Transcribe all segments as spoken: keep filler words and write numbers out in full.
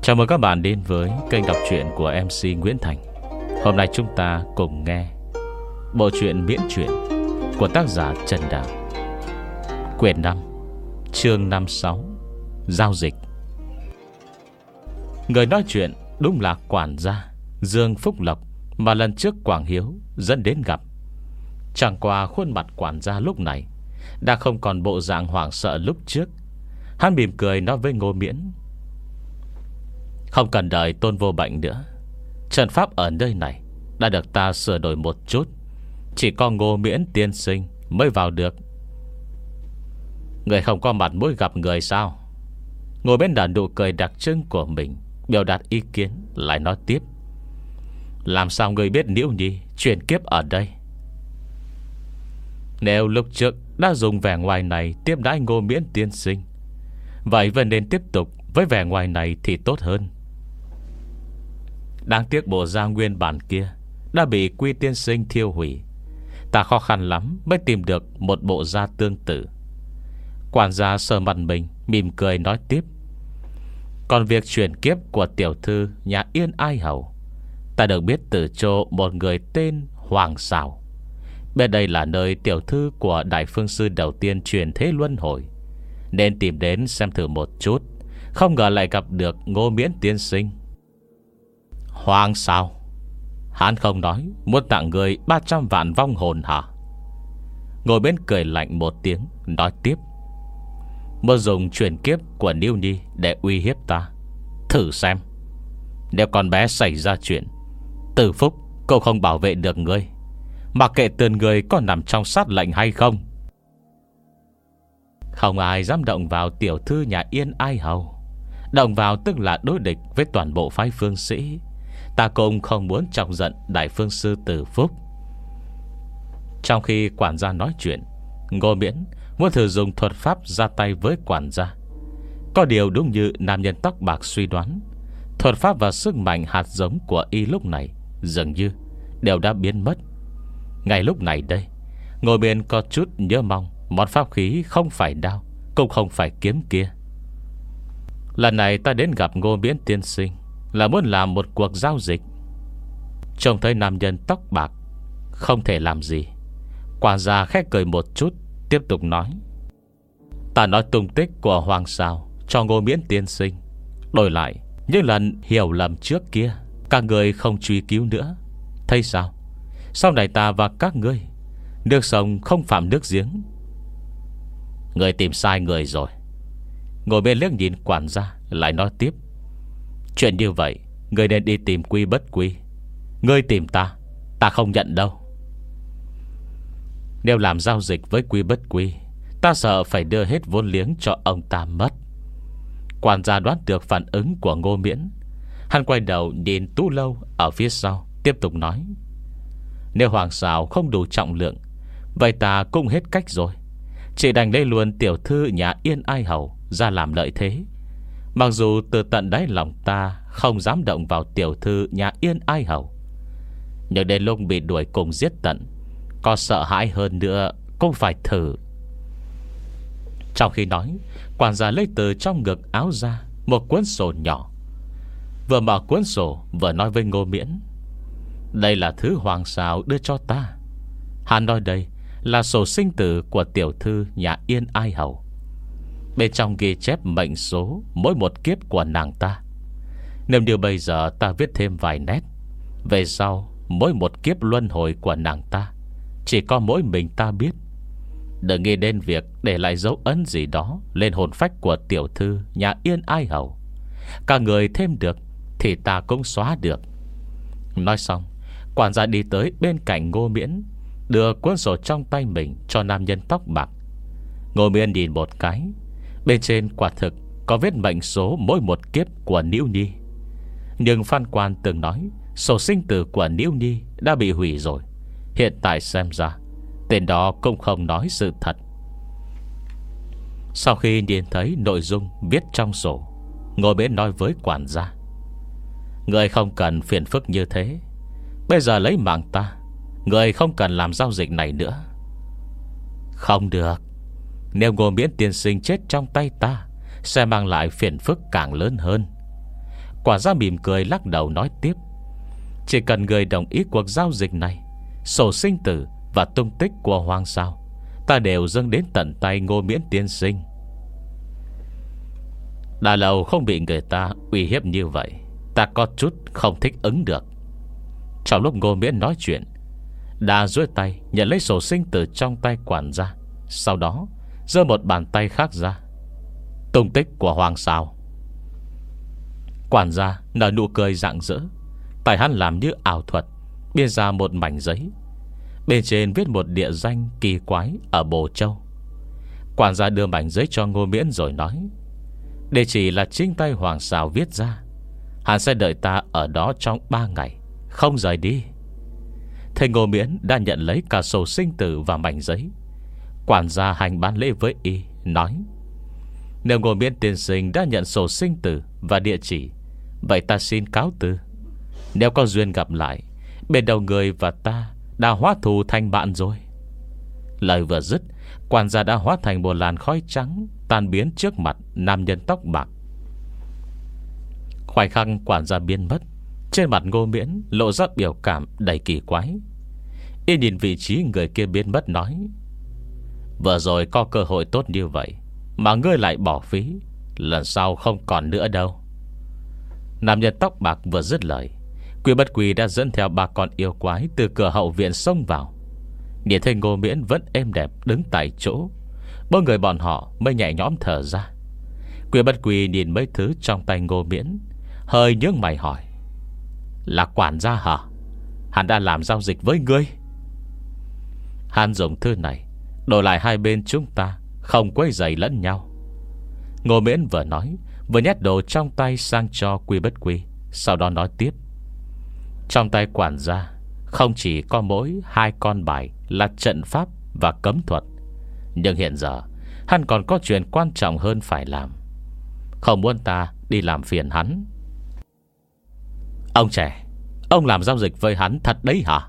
Chào mừng các bạn đến với kênh đọc truyện của em xê Nguyễn Thành. Hôm nay chúng ta cùng nghe bộ truyện miễn truyện của tác giả Trần Đào, quyển năm, chương năm mươi sáu, Giao dịch. Người nói chuyện đúng là quản gia Dương Phúc Lộc mà lần trước Quảng Hiếu dẫn đến gặp. Chẳng qua khuôn mặt quản gia lúc này đã không còn bộ dạng hoảng sợ lúc trước. Hắn mỉm cười nói với Ngô Miễn: không cần đợi Tôn Vô Bệnh nữa, trận pháp ở nơi này đã được ta sửa đổi một chút. Chỉ có Ngô Miễn tiên sinh mới vào được. Người không có mặt mũi gặp người sao? Ngồi bên đàn nụ cười đặc trưng của mình, biểu đạt ý kiến, lại nói tiếp: làm sao người biết Liễu Nhi chuyển kiếp ở đây? Nếu lúc trước đã dùng vẻ ngoài này tiếp đãi Ngô Miễn tiên sinh, vậy vẫn nên tiếp tục với vẻ ngoài này thì tốt hơn. Đáng tiếc bộ da nguyên bản kia đã bị Quy tiên sinh thiêu hủy. Ta khó khăn lắm mới tìm được một bộ da tương tự. Quản gia sờ mặt mình, mỉm cười nói tiếp: còn việc chuyển kiếp của tiểu thư nhà Yên Ai Hầu, ta được biết từ chỗ một người tên Hoàng Sào. Bên đây là nơi tiểu thư của Đại Phương Sư đầu tiên chuyển thế luân hồi, nên tìm đến xem thử một chút. Không ngờ lại gặp được Ngô Miễn tiên sinh. Hoàng Sào? Hắn không nói muốn tặng người ba trăm vạn vong hồn hả? Ngồi bên cười lạnh một tiếng, nói tiếp: muốn dùng chuyển kiếp của Liễu Nhi để uy hiếp ta? Thử xem. Nếu con bé xảy ra chuyện, Từ Phúc cậu không bảo vệ được ngươi, mặc kệ tên người có nằm trong sát lệnh hay không. Không ai dám động vào tiểu thư nhà Yên Ai Hầu. Động vào tức là đối địch với toàn bộ phái phương sĩ. Ta cũng không muốn chọc giận Đại Phương Sư Từ Phúc. Trong khi quản gia nói chuyện, Ngô Miễn muốn thử dùng thuật pháp ra tay với quản gia. Có điều đúng như nam nhân tóc bạc suy đoán, thuật pháp và sức mạnh hạt giống của y lúc này dường như đều đã biến mất. Ngay lúc này đây, Ngô Miễn có chút nhớ mong món pháp khí không phải đao, cũng không phải kiếm kia. Lần này ta đến gặp Ngô Miễn tiên sinh là muốn làm một cuộc giao dịch. Trông thấy nam nhân tóc bạc không thể làm gì, quản gia khẽ cười một chút, tiếp tục nói: ta nói tung tích của Hoàng Sào cho Ngô Miễn tiên sinh, đổi lại những lần hiểu lầm trước kia các người không truy cứu nữa. Thấy sao? Sau này ta và các ngươi nước sông không phạm nước giếng. Người tìm sai người rồi. Ngồi bên liếc nhìn quản gia, lại nói tiếp: chuyện như vậy người nên đi tìm Quy Bất Quy. Ngươi tìm ta, ta không nhận đâu. Nếu làm giao dịch với Quy Bất Quy, ta sợ phải đưa hết vốn liếng cho ông ta mất. Quản gia đoán được phản ứng của Ngô Miễn. Hắn quay đầu nhìn Tú Lâu ở phía sau, tiếp tục nói: nếu Hoàng Sào không đủ trọng lượng, vậy ta cũng hết cách rồi. Chỉ đành lấy luôn tiểu thư nhà Yên Ai Hầu ra làm lợi thế. Mặc dù từ tận đáy lòng ta không dám động vào tiểu thư nhà Yên Ai Hầu, nhưng đến lúc bị đuổi cùng giết tận, có sợ hãi hơn nữa cũng phải thử. Trong khi nói, quản gia lấy từ trong ngực áo ra một cuốn sổ nhỏ. Vừa mở cuốn sổ vừa nói với Ngô Miễn: đây là thứ Hoàng Sào đưa cho ta. Hắn nói đây là sổ sinh tử của tiểu thư nhà Yên Ai Hầu. Bên trong ghi chép mệnh số mỗi một kiếp của nàng ta. Nếu như bây giờ ta viết thêm vài nét, về sau mỗi một kiếp luân hồi của nàng ta chỉ có mỗi mình ta biết. Đừng nghĩ đến việc để lại dấu ấn gì đó lên hồn phách của tiểu thư nhà Yên Ai Hầu. Cả người thêm được thì ta cũng xóa được. Nói xong, quản gia đi tới bên cạnh Ngô Miễn, đưa cuốn sổ trong tay mình cho nam nhân tóc bạc. Ngô Miễn nhìn một cái, bên trên quả thực có viết mệnh số mỗi một kiếp của Liễu Nhi. Nhưng Phan Quan từng nói sổ sinh tử của Liễu Nhi đã bị hủy rồi. Hiện tại xem ra tên đó cũng không nói sự thật. Sau khi nhìn thấy nội dung viết trong sổ, Ngô Miễn nói với quản gia: người không cần phiền phức như thế. Bây giờ lấy mạng ta, người không cần làm giao dịch này nữa. Không được. Nếu Ngô Miễn tiên sinh chết trong tay ta, sẽ mang lại phiền phức càng lớn hơn. Quản gia mỉm cười lắc đầu nói tiếp: Chỉ cần người đồng ý cuộc giao dịch này, sổ sinh tử và tung tích của Hoàng Sao ta đều dâng đến tận tay Ngô Miễn tiên sinh. Đã lâu không bị người ta uy hiếp như vậy, ta có chút không thích ứng được. Trong lúc Ngô Miễn nói chuyện, đã duỗi tay nhận lấy sổ sinh tử trong tay quản gia, sau đó giơ một bàn tay khác ra: Tung tích của Hoàng Sao. Quản gia nở nụ cười rạng rỡ. Tay hắn làm như ảo thuật, biên ra một mảnh giấy, bên trên viết một địa danh kỳ quái ở Bồ Châu. Quản gia đưa mảnh giấy cho Ngô Miễn rồi nói: Địa chỉ là chính tay Hoàng Sao viết ra. Hắn sẽ đợi ta ở đó trong ba ngày, không rời đi. Thầy Ngô Miễn đã nhận lấy cả sổ sinh tử và mảnh giấy. Quản gia hành bán lễ với y, nói: Nếu Ngô Miễn tiên sinh đã nhận sổ sinh tử và địa chỉ, vậy ta xin cáo từ. Nếu có duyên gặp lại, bên đầu người và ta đã hóa thù thành bạn rồi. Lời vừa dứt, quản gia đã hóa thành một làn khói trắng, tan biến trước mặt nam nhân tóc bạc. Khoảnh khắc quản gia biến mất, trên mặt Ngô Miễn lộ ra biểu cảm đầy kỳ quái. Y nhìn vị trí người kia biến mất nói: Vừa rồi có cơ hội tốt như vậy mà ngươi lại bỏ phí, lần sau không còn nữa đâu. Nam nhân tóc bạc vừa dứt lời, Quy Bất Quy đã dẫn theo ba con yêu quái từ cửa hậu viện xông vào. Nhìn thấy Ngô Miễn vẫn êm đẹp đứng tại chỗ, bốn người bọn họ mới nhẹ nhõm thở ra. Quy Bất Quy nhìn mấy thứ trong tay Ngô Miễn, hơi nhướng mày hỏi: Là quản gia hả? Hắn đã làm giao dịch với ngươi? Hắn dùng thư này đổi lại hai bên chúng ta không quấy rầy lẫn nhau. Ngô Miễn vừa nói vừa nhét đồ trong tay sang cho Quy Bất Quy, sau đó nói tiếp: Trong tay quản gia không chỉ có mỗi hai con bài là trận pháp và cấm thuật, nhưng hiện giờ hắn còn có chuyện quan trọng hơn phải làm. Không muốn ta đi làm phiền hắn. Ông trẻ, ông làm giao dịch với hắn thật đấy hả?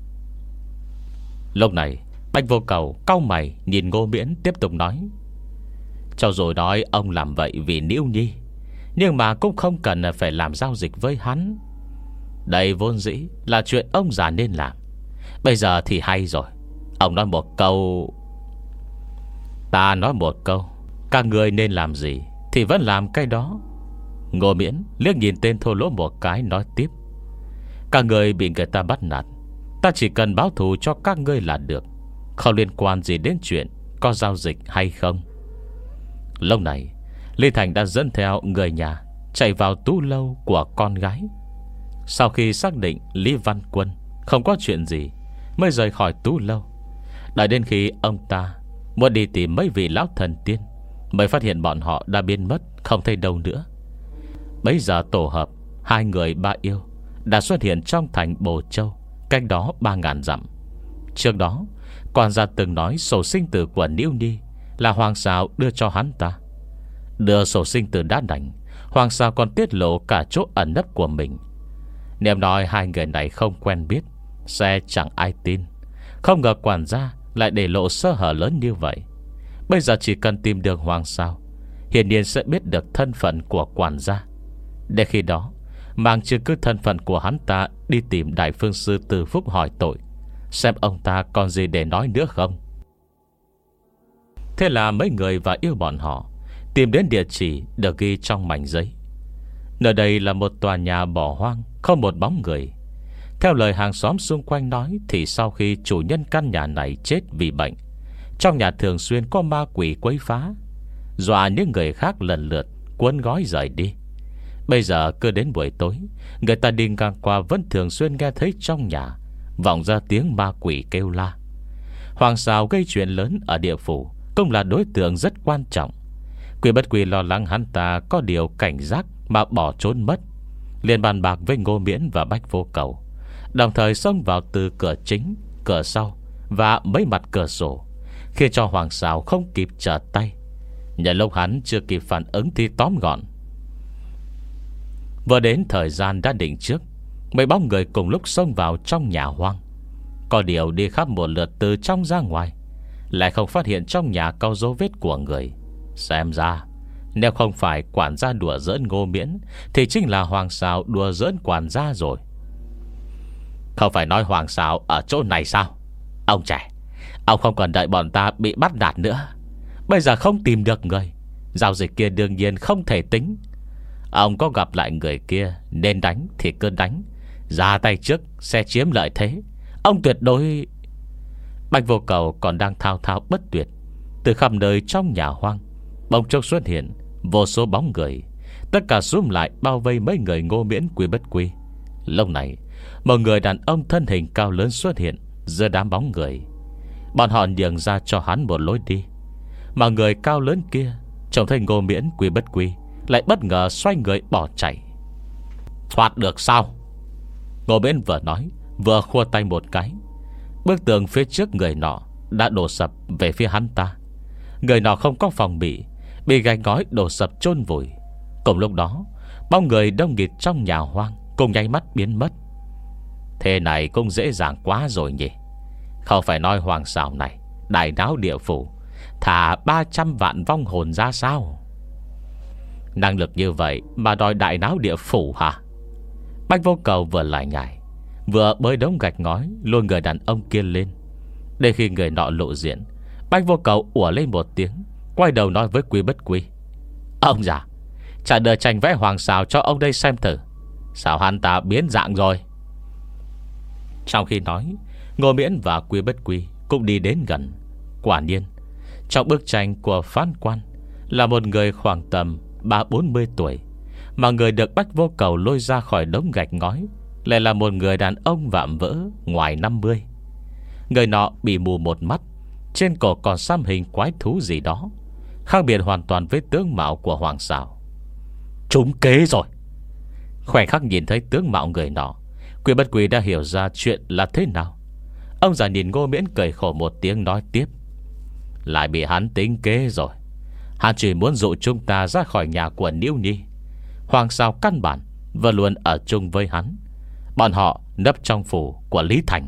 Lúc này Bạch Vô Cầu cau mày nhìn Ngô Miễn tiếp tục nói: Cho rồi nói ông làm vậy vì Niễu Nhi, nhưng mà cũng không cần phải làm giao dịch với hắn. Đây vốn dĩ là chuyện ông già nên làm. Bây giờ thì hay rồi. Ông nói một câu, ta nói một câu, các người nên làm gì thì vẫn làm cái đó. Ngô Miễn liếc nhìn tên thô lỗ một cái, nói tiếp: Các người bị người ta bắt nạt, ta chỉ cần báo thù cho các ngươi là được, không liên quan gì đến chuyện có giao dịch hay không. Lúc này Lý Thành đã dẫn theo người nhà chạy vào tú lâu của con gái. Sau khi xác định Lý Văn Quân không có chuyện gì, mới rời khỏi tú lâu. Đợi đến khi ông ta muốn đi tìm mấy vị lão thần tiên, mới phát hiện bọn họ đã biến mất, không thấy đâu nữa. Bấy giờ tổ hợp hai người ba yêu đã xuất hiện trong thành Bồ Châu, cách đó ba ngàn dặm. Trước đó quản gia từng nói sổ sinh tử của Niễu Nhi là Hoàng Sao đưa cho hắn ta. Đưa sổ sinh tử đã đành, Hoàng Sao còn tiết lộ cả chỗ ẩn nấp của mình. Nếu nói hai người này không quen biết, sẽ chẳng ai tin. Không ngờ quản gia lại để lộ sơ hở lớn như vậy. Bây giờ chỉ cần tìm được Hoàng Sao, hiển nhiên sẽ biết được thân phận của quản gia. Để khi đó mang chứng cứ thân phận của hắn ta đi tìm Đại Phương Sư Từ Phúc hỏi tội, xem ông ta còn gì để nói nữa không. Thế là mấy người và yêu bọn họ tìm đến địa chỉ được ghi trong mảnh giấy. Nơi đây là một tòa nhà bỏ hoang, không một bóng người. Theo lời hàng xóm xung quanh nói, thì sau khi chủ nhân căn nhà này chết vì bệnh, trong nhà thường xuyên có ma quỷ quấy phá, dọa những người khác lần lượt cuốn gói rời đi. Bây giờ cứ đến buổi tối, người ta đi ngang qua vẫn thường xuyên nghe thấy trong nhà vọng ra tiếng ma quỷ kêu la. Hoàng Sao gây chuyện lớn ở địa phủ cũng là đối tượng rất quan trọng. Quy Bất Quy lo lắng hắn ta có điều cảnh giác mà bỏ trốn mất, liền bàn bạc với Ngô Miễn và Bách Vô Cầu, đồng thời xông vào từ cửa chính, cửa sau và mấy mặt cửa sổ, khiến cho Hoàng Sao không kịp trở tay. Nhờ lúc hắn chưa kịp phản ứng thì tóm gọn. Vừa đến thời gian đã định trước, mấy bóng người cùng lúc xông vào trong nhà hoang. Có điều đi khắp một lượt từ trong ra ngoài, lại không phát hiện trong nhà có dấu vết của người. Xem ra Nếu không phải quản gia đùa giỡn Ngô Miễn thì chính là Hoàng Sào đùa giỡn quản gia rồi. Không phải nói Hoàng Sào ở chỗ này sao? Ông trẻ, ông không cần đợi bọn ta bị bắt nạt nữa. Bây giờ không tìm được người, giao dịch kia đương nhiên không thể tính. Ông có gặp lại người kia, nên đánh thì cứ đánh, ra tay trước sẽ chiếm lợi thế. Ông tuyệt đối... Bạch Vô Cầu còn đang thao thao bất tuyệt. Từ khắp nơi trong nhà hoang bỗng chốc xuất hiện vô số bóng người, tất cả xúm lại bao vây mấy người Ngô Miễn Quy Bất Quy. Lúc này một người đàn ông thân hình cao lớn xuất hiện giữa đám bóng người. Bọn họ nhường ra cho hắn một lối đi. Mà người cao lớn kia trông thấy Ngô Miễn Quy Bất Quy lại bất ngờ xoay người bỏ chạy. Thoát được sao? Ngô Miễn vừa nói vừa khua tay một cái. Bức tường phía trước người nọ đã đổ sập về phía hắn ta. Người nọ không có phòng bị, bị gạch ngói đổ sập chôn vùi. Cùng lúc đó, bao người đông nghịt trong nhà hoang cùng nháy mắt biến mất. Thế này cũng dễ dàng quá rồi nhỉ. Không phải nói Hoàng Sào này đại náo địa phủ, thả ba trăm vạn vong hồn ra sao? Năng lực như vậy mà đòi đại náo địa phủ hả? Bạch Vô Cầu vừa lại nhảy, vừa bới đống gạch ngói lôi người đàn ông kia lên. Để khi người nọ lộ diện, Bạch Vô Cầu ủa lên một tiếng, quay đầu nói với Quy Bất Quy: Ông già, trả đờ tranh vẽ Hoàng Sào cho ông đây xem thử. Sao hắn ta biến dạng rồi? Trong khi nói, Ngô Miễn và Quy Bất Quy cũng đi đến gần. Quả nhiên, trong bức tranh của phán quan là một người khoảng tầm ba bốn mươi tuổi, mà người được Bạch Vô Cầu lôi ra khỏi đống gạch ngói lại là một người đàn ông vạm vỡ ngoài năm mươi. Người nọ bị mù một mắt, trên cổ còn xăm hình quái thú gì đó, khác biệt hoàn toàn với tướng mạo của Hoàng Sào. Trúng kế rồi. Khoảnh khắc nhìn thấy tướng mạo người nọ, Quy Bất Quy đã hiểu ra chuyện là thế nào. Ông già nhìn Ngô Miễn cười khổ một tiếng nói tiếp: Lại bị hắn tính kế rồi. Hắn chỉ muốn dụ chúng ta ra khỏi nhà của Niêu Nhi. Hoàng Sào căn bản vẫn luôn ở chung với hắn. Bọn họ nấp trong phủ của Lý Thành.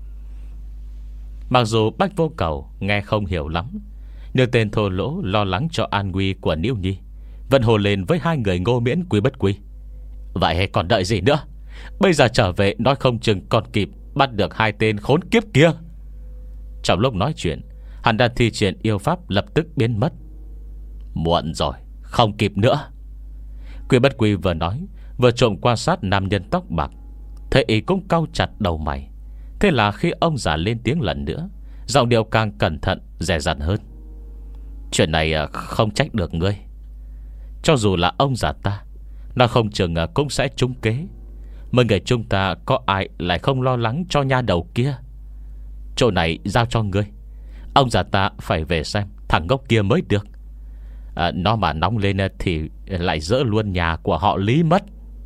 Mặc dù Bạch Vô Cầu nghe không hiểu lắm, nhưng tên thô lỗ lo lắng cho an nguy của Niêu Nhi vẫn hồ lên với hai người Ngô Miễn Quy Bất Quy. Vậy còn đợi gì nữa? Bây giờ trở về nói không chừng còn kịp bắt được hai tên khốn kiếp kia. Trong lúc nói chuyện, hắn đã thi triển yêu pháp lập tức biến mất. Muộn rồi, không kịp nữa. Quy Bất Quy vừa nói vừa trộm quan sát nam nhân tóc bạc. Thế ý cũng cau chặt đầu mày. Thế là khi ông già lên tiếng lần nữa, giọng điệu càng cẩn thận dè dặt hơn: Chuyện này không trách được ngươi. Cho dù là ông già ta, nó không chừng cũng sẽ trúng kế. Mấy người chúng ta có ai lại không lo lắng cho nha đầu kia. Chỗ này giao cho ngươi. Ông già ta phải về xem thằng ngốc kia mới được. à, Nó mà nóng lên thì lại dỡ luôn nhà của họ Lý mất.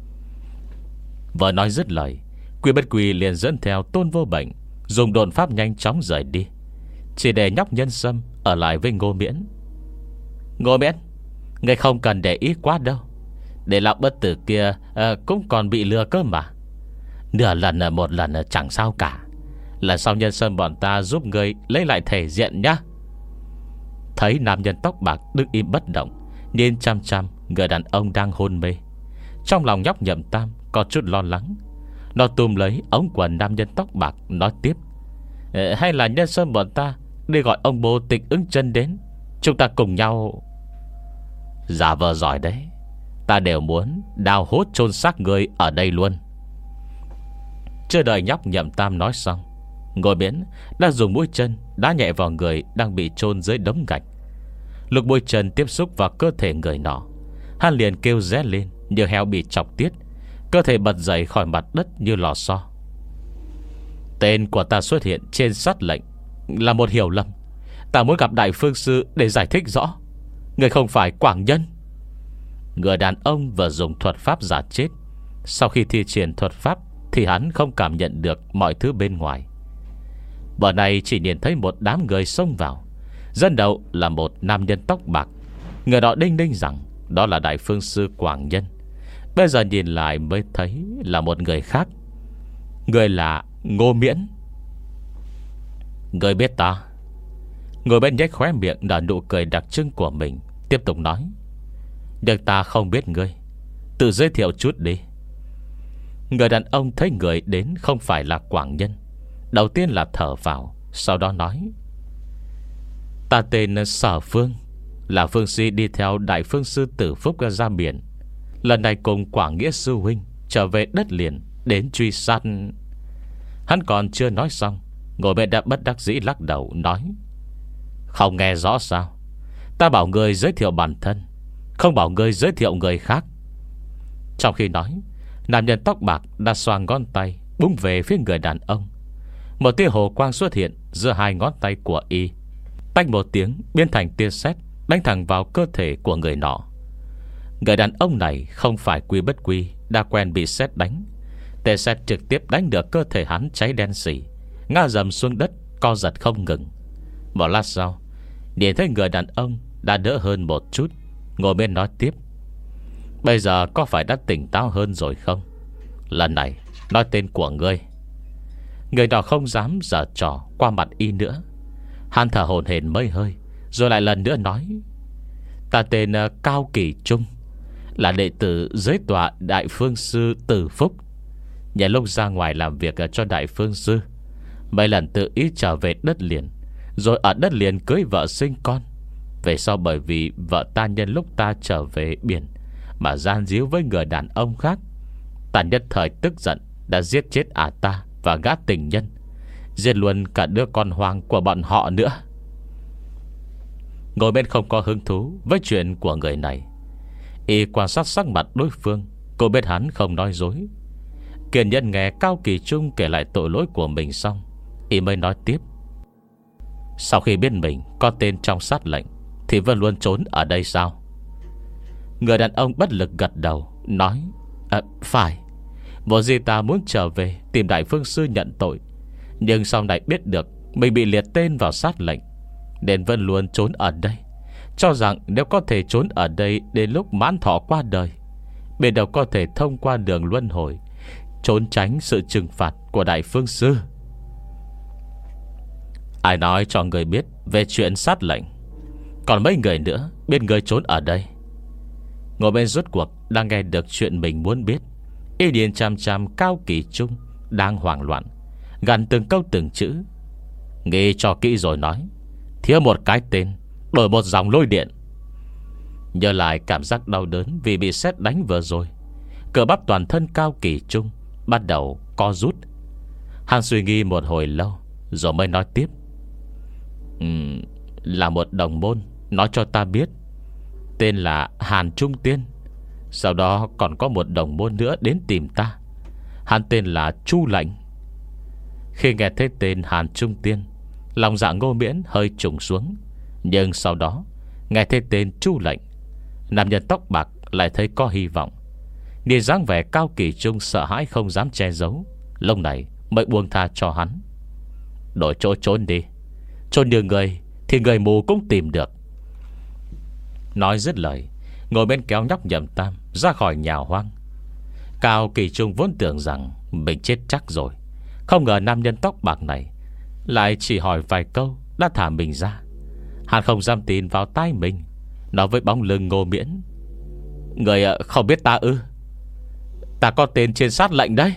Vừa nói dứt lời, Quy Bất Quy liền dẫn theo Tôn Vô Bệnh dùng độn pháp nhanh chóng rời đi, chỉ để nhóc Nhân Sâm ở lại với Ngô Miễn. Ngô Miễn, ngươi không cần để ý quá đâu. Để lão bất tử kia à, cũng còn bị lừa cơ mà. Nửa lần một lần chẳng sao cả. Lần sau Nhân Sâm bọn ta giúp ngươi lấy lại thể diện nhá. Thấy nam nhân tóc bạc đứng im bất động, nhìn chăm chăm người đàn ông đang hôn mê, trong lòng nhóc Nhậm Tam có chút lo lắng. Nó túm lấy ống quần nam nhân tóc bạc nói tiếp: Hay là Nhân Sâm bọn ta đi gọi ông bố Tịch Ứng Chân đến, chúng ta cùng nhau. Giả vờ giỏi đấy. Ta đều muốn đào hốt chôn xác người ở đây luôn. Chưa đợi nhóc Nhậm Tam nói xong, Ngô Miễn đã dùng mũi chân đá nhẹ vào người đang bị chôn dưới đống gạch. Lúc mũi chân tiếp xúc vào cơ thể người nọ, hắn liền kêu ré lên như heo bị chọc tiết, cơ thể bật dậy khỏi mặt đất như lò xo. Tên của ta xuất hiện trên sát lệnh là một hiểu lầm. Ta muốn gặp Đại Phương Sư để giải thích rõ. Người không phải Quảng Nhân. Người đàn ông vừa dùng thuật pháp giả chết. Sau khi thi triển thuật pháp thì hắn không cảm nhận được mọi thứ bên ngoài. Bữa này chỉ nhìn thấy một đám người xông vào. Dẫn đầu là một nam nhân tóc bạc. Người đó đinh ninh rằng đó là Đại Phương Sư Quảng Nhân. Bây giờ nhìn lại mới thấy là một người khác. Người là Ngô Miễn. Người biết ta? Người bên nhếch khóe miệng nở nụ cười đặc trưng của mình, tiếp tục nói: Nhưng ta không biết ngươi, tự giới thiệu chút đi. Người đàn ông thấy người đến không phải là Quảng Nhân, đầu tiên là thở vào, sau đó nói: Ta tên Sở Phương, là phương sĩ đi theo Đại Phương Sư Tử Phúc ra biển. Lần này cùng Quảng Nghĩa sư huynh trở về đất liền đến truy sát. Hắn còn chưa nói xong, ngồi bên đã bất đắc dĩ lắc đầu nói: Không nghe rõ sao? Ta bảo người giới thiệu bản thân, không bảo người giới thiệu người khác. Trong khi nói, nam nhân tóc bạc đã xoàng ngón tay búng về phía người đàn ông. Một tia hồ quang xuất hiện giữa hai ngón tay của y, tách một tiếng biến thành tia sét đánh thẳng vào cơ thể của người nọ. Người đàn ông này không phải quy bất quy, đã quen bị sét đánh. Tia sét trực tiếp đánh được cơ thể hắn cháy đen xỉ, ngã dầm xuống đất, co giật không ngừng. Một lát sau, nhìn thấy người đàn ông đã đỡ hơn một chút, ngồi bên nói tiếp: Bây giờ có phải đã tỉnh táo hơn rồi không? Lần này nói tên của ngươi. Người đó không dám giở trò qua mặt y nữa. Hắn thở hổn hển mấy hơi, rồi lại lần nữa nói: Ta tên Cao Kỳ Trung, là đệ tử dưới tọa Đại Phương Sư Tử Phúc. Nhà lúc ra ngoài làm việc cho Đại Phương Sư, mấy lần tự ý trở về đất liền, rồi ở đất liền cưới vợ sinh con. Về sau bởi vì vợ ta nhân lúc ta trở về biển mà gian díu với người đàn ông khác, ta nhất thời tức giận đã giết chết ả ta và gã tình nhân, giết luôn cả đứa con hoang của bọn họ nữa. Ngồi bên không có hứng thú với chuyện của người này, y quan sát sắc mặt đối phương. Cô biết hắn không nói dối. Kiên nhẫn nghe Cao Kỳ Trung kể lại tội lỗi của mình xong, y mới nói tiếp: Sau khi biết mình có tên trong sát lệnh thì vẫn luôn trốn ở đây sao? Người đàn ông bất lực gật đầu nói: à, Phải. Vốn dĩ ta muốn trở về tìm Đại Phương Sư nhận tội, nhưng sau này biết được mình bị liệt tên vào sát lệnh, nên vẫn luôn trốn ở đây, cho rằng nếu có thể trốn ở đây đến lúc mãn thọ qua đời, bên đâu có thể thông qua đường luân hồi, trốn tránh sự trừng phạt của Đại Phương Sư. Ai nói cho người biết về chuyện sát lệnh? Còn mấy người nữa biết người trốn ở đây? Ngồi bên rốt cuộc đang nghe được chuyện mình muốn biết, y điền chăm chăm Cao Kỳ Trung đang hoảng loạn, gằn từng câu từng chữ: Nghĩ cho kỹ rồi nói, thiếu một cái tên, đổi một dòng lôi điện. Nhớ lại cảm giác đau đớn vì bị sét đánh vừa rồi, cơ bắp toàn thân Cao Kỳ Trung bắt đầu co rút. Hắn suy nghĩ một hồi lâu rồi mới nói tiếp: uhm, Là một đồng môn nói cho ta biết, tên là Hàn Trung Tiên. Sau đó còn có một đồng môn nữa đến tìm ta, hắn tên là Chu Lệnh. Khi nghe thấy tên Hàn Trung Tiên, lòng dạ Ngô Miễn hơi trùng xuống. Nhưng sau đó nghe thấy tên Chu Lệnh, nam nhân tóc bạc lại thấy có hy vọng. Nhìn dáng vẻ Cao Kỳ Trung sợ hãi không dám che giấu, lúc này mới buông tha cho hắn. Đổi chỗ trốn đi, trốn như người thì người mù cũng tìm được. Nói dứt lời, ngồi bên kéo nhóc Nhậm Tam ra khỏi nhà hoang. Cao Kỳ Trung vốn tưởng rằng mình chết chắc rồi, không ngờ nam nhân tóc bạc này lại chỉ hỏi vài câu đã thả mình ra. Hắn không dám tin vào tai mình, nói với bóng lưng Ngô Miễn: Người không biết ta ư? Ta có tên trên sát lệnh đấy.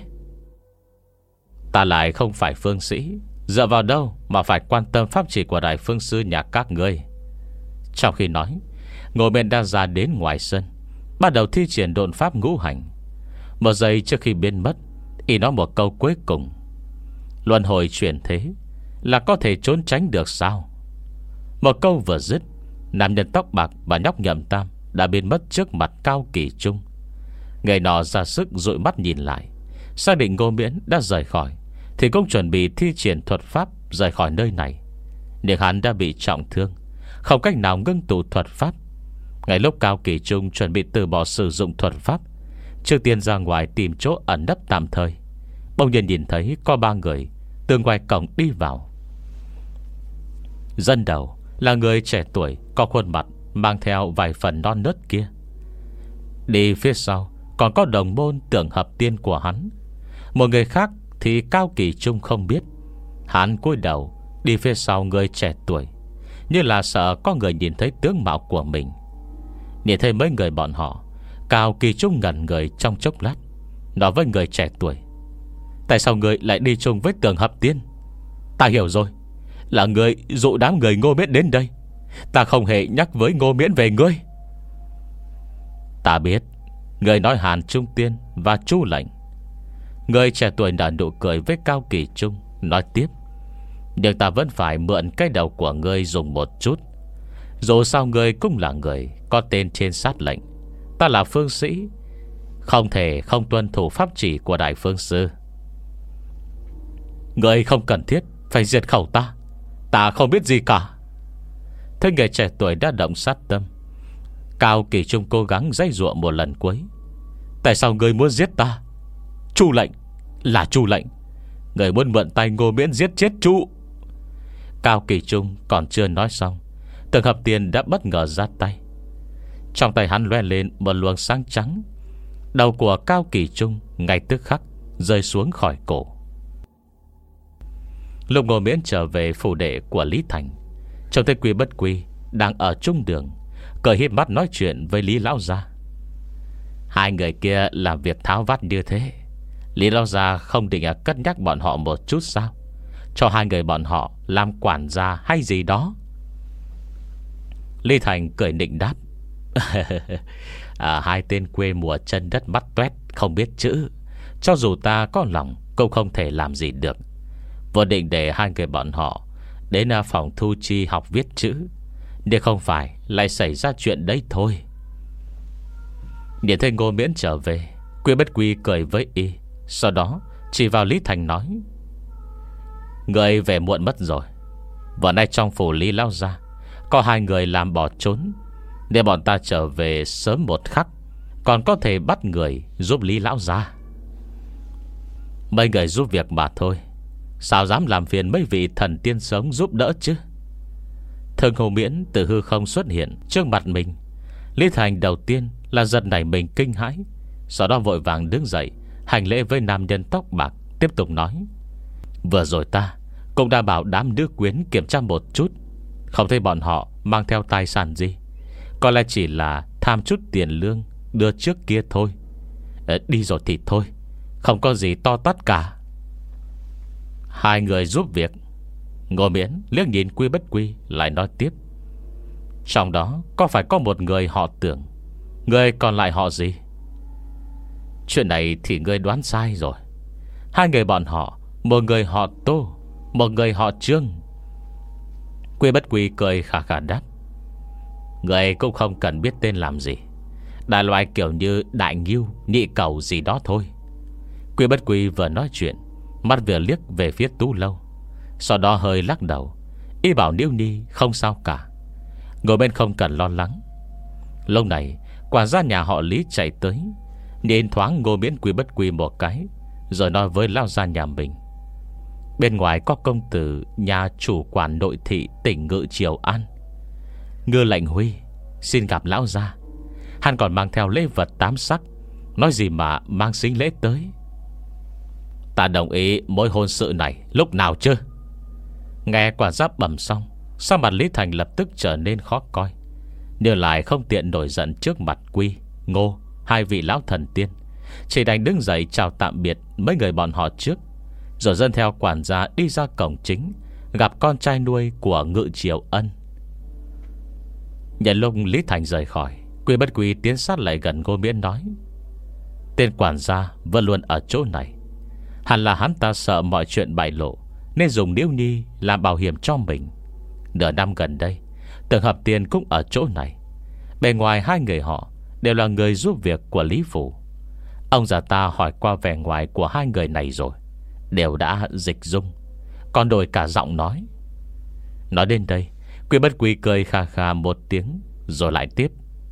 Ta lại không phải phương sĩ, dựa vào đâu mà phải quan tâm pháp chỉ của Đại Phương Sư nhà các ngươi? Trong khi nói, Ngô Miễn đã ra đến ngoài sân, bắt đầu thi triển độn pháp ngũ hành. Một giây trước khi biến mất, y nói một câu cuối cùng: Luân hồi chuyển thế là có thể trốn tránh được sao? Một câu vừa dứt, nam nhân tóc bạc và nhóc Nhậm Tam đã biến mất trước mặt Cao Kỳ Trung. Người nọ ra sức dụi mắt nhìn lại, xác định Ngô Miễn đã rời khỏi thì cũng chuẩn bị thi triển thuật pháp rời khỏi nơi này. Nhưng hắn đã bị trọng thương, không cách nào ngưng tụ thuật pháp. Ngay lúc Cao Kỳ Trung chuẩn bị từ bỏ sử dụng thuật pháp, trước tiên ra ngoài tìm chỗ ẩn nấp tạm thời, bỗng nhiên nhìn thấy có ba người từ ngoài cổng đi vào. Dân đầu là người trẻ tuổi có khuôn mặt mang theo vài phần non nớt kia. Đi phía sau còn có đồng môn Tưởng Hợp Tiên của hắn. Một người khác thì Cao Kỳ Trung không biết. Hắn cúi đầu đi phía sau người trẻ tuổi, như là sợ có người nhìn thấy tướng mạo của mình. Nhìn thấy mấy người bọn họ, Cao Kỳ Trung ngẩn người trong chốc lát, nói với người trẻ tuổi: Tại sao người lại đi chung với Tường Hợp Tiên? Ta hiểu rồi, là người dụ đám người Ngô Miễn đến đây. Ta không hề nhắc với Ngô Miễn về ngươi. Ta biết người nói Hàn Trung Tiên và Chu Lệnh. Người trẻ tuổi nở nụ cười với Cao Kỳ Trung, nói tiếp: Nhưng ta vẫn phải mượn cái đầu của ngươi dùng một chút. Dù sao ngươi cũng là người có tên trên sát lệnh. Ta là phương sĩ, không thể không tuân thủ pháp chỉ của Đại Phương Sư. Ngươi không cần thiết phải diệt khẩu ta. Ta không biết gì cả. Thế người trẻ tuổi đã động sát tâm. Cao Kỳ Trung cố gắng dây dụa một lần cuối: Tại sao ngươi muốn giết ta? Chu Lệnh, là Chu Lệnh. Người muốn mượn tay Ngô Miễn giết chết Chu. Cao Kỳ Trung còn chưa nói xong, Tường Hợp Tiên đã bất ngờ ra tay. Trong tay hắn loe lên một luồng sáng trắng. Đầu của Cao Kỳ Trung ngay tức khắc rơi xuống khỏi cổ. Lúc Ngô Miễn trở về phủ đệ của Lý Thành, trông thấy Quy Bất Quy đang ở trung đường, cười híp mắt nói chuyện với Lý Lão Gia. Hai người kia làm việc tháo vát như thế, Lý Lão Gia không định cất nhắc bọn họ một chút sao? Cho hai người bọn họ làm quản gia hay gì đó? Lý Thành cười nịnh đáp: à, Hai tên quê mùa chân đất mắt toét, không biết chữ. Cho dù ta có lòng cũng không thể làm gì được. Vừa định để hai người bọn họ đến phòng thu chi học viết chữ, nếu không phải lại xảy ra chuyện đấy thôi. Nhìn thấy Ngô Miễn trở về, Quy Bất Quy cười với y, sau đó chỉ vào Lý Thành nói: Người về muộn mất rồi. Vừa nay trong phủ Lý Lão Gia có hai người làm bỏ trốn. Để bọn ta trở về sớm một khắc, còn có thể bắt người giúp Lý Lão Gia. Mấy người giúp việc mà thôi, sao dám làm phiền mấy vị thần tiên sống giúp đỡ chứ? Thường Ngô Miễn từ hư không xuất hiện trước mặt mình. Lý Thành đầu tiên là giật nảy mình kinh hãi, sau đó vội vàng đứng dậy hành lễ với nam nhân tóc bạc, tiếp tục nói: Vừa rồi ta cũng đã bảo đám nữ quyến kiểm tra một chút, không thấy bọn họ mang theo tài sản gì, có lẽ chỉ là tham chút tiền lương đưa trước kia thôi. à, Đi rồi thì thôi, không có gì to tát cả. Hai người giúp việc. Ngô Miễn liếc nhìn Quy Bất Quy, lại nói tiếp: Trong đó có phải có một người họ Tưởng, người còn lại họ gì? Chuyện này thì ngươi đoán sai rồi. Hai người bọn họ, một người họ Tô, một người họ Trương. Quy Bất Quy cười khà khà đáp: Người cũng không cần biết tên làm gì, đại loại kiểu như Đại Ngưu, Nhị Cầu gì đó thôi. Quy Bất Quy vừa nói chuyện, mắt vừa liếc về phía Tú Lâu, sau đó hơi lắc đầu, y bảo Niêu Ni không sao cả, ngồi bên không cần lo lắng. Lúc này quản gia nhà họ Lý chạy tới, nhìn thoáng Ngô Miễn Quy Bất Quy một cái, rồi nói với lão gia nhà mình: Bên ngoài có công tử nhà chủ quản nội thị tỉnh Ngự Triều An, Ngư Lệnh Huy xin gặp lão gia. Hắn còn mang theo lễ vật tám sắc, nói gì mà mang sính lễ tới. Ta đồng ý mối hôn sự này lúc nào chứ? Nghe quản gia bẩm xong, sao mặt Lý Thành lập tức trở nên khó coi, nhưng lại không tiện nổi giận trước mặt Quy, Ngô, hai vị lão thần tiên, chỉ đành đứng dậy chào tạm biệt mấy người bọn họ trước, rồi dẫn theo quản gia đi ra cổng chính, gặp con trai nuôi của Ngự Triều Ân. Nhận lúc Lý Thành rời khỏi, Quy Bất Quy tiến sát lại gần Ngô Miễn nói: Tên quản gia vẫn luôn ở chỗ này, hẳn là hắn ta sợ mọi chuyện bại lộ, nên dùng Niêu Nhi làm bảo hiểm cho mình. Nửa năm gần đây, Tường Hợp Tiên cũng ở chỗ này. Bề ngoài hai người họ đều là người giúp việc của Lý Phủ. Ông già ta hỏi qua vẻ ngoài của hai người này rồi, đều đã dịch dung, còn đổi cả giọng nói. Nói đến đây, Quy Bất Quy cười kha kha một tiếng, rồi lại tiếp: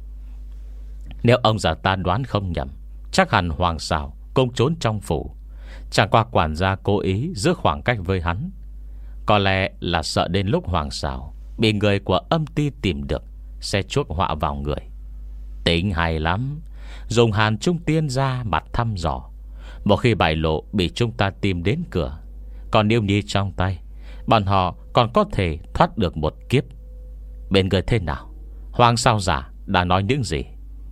Nếu ông già ta đoán không nhầm, chắc hẳn Hoàng Sào cũng trốn trong phủ. Chẳng qua quản gia cố ý giữ khoảng cách với hắn, có lẽ là sợ đến lúc Hoàng Sào bị người của âm ty tìm được, sẽ chuốc họa vào người. Tính hay lắm, dùng Hàn Trung Tiên ra mặt thăm dò, một khi bại lộ bị chúng ta tìm đến cửa, còn Niêu Nhi trong tay, bọn họ còn có thể thoát được một kiếp. Bên người thế nào, Hoàng sao giả đã nói những gì.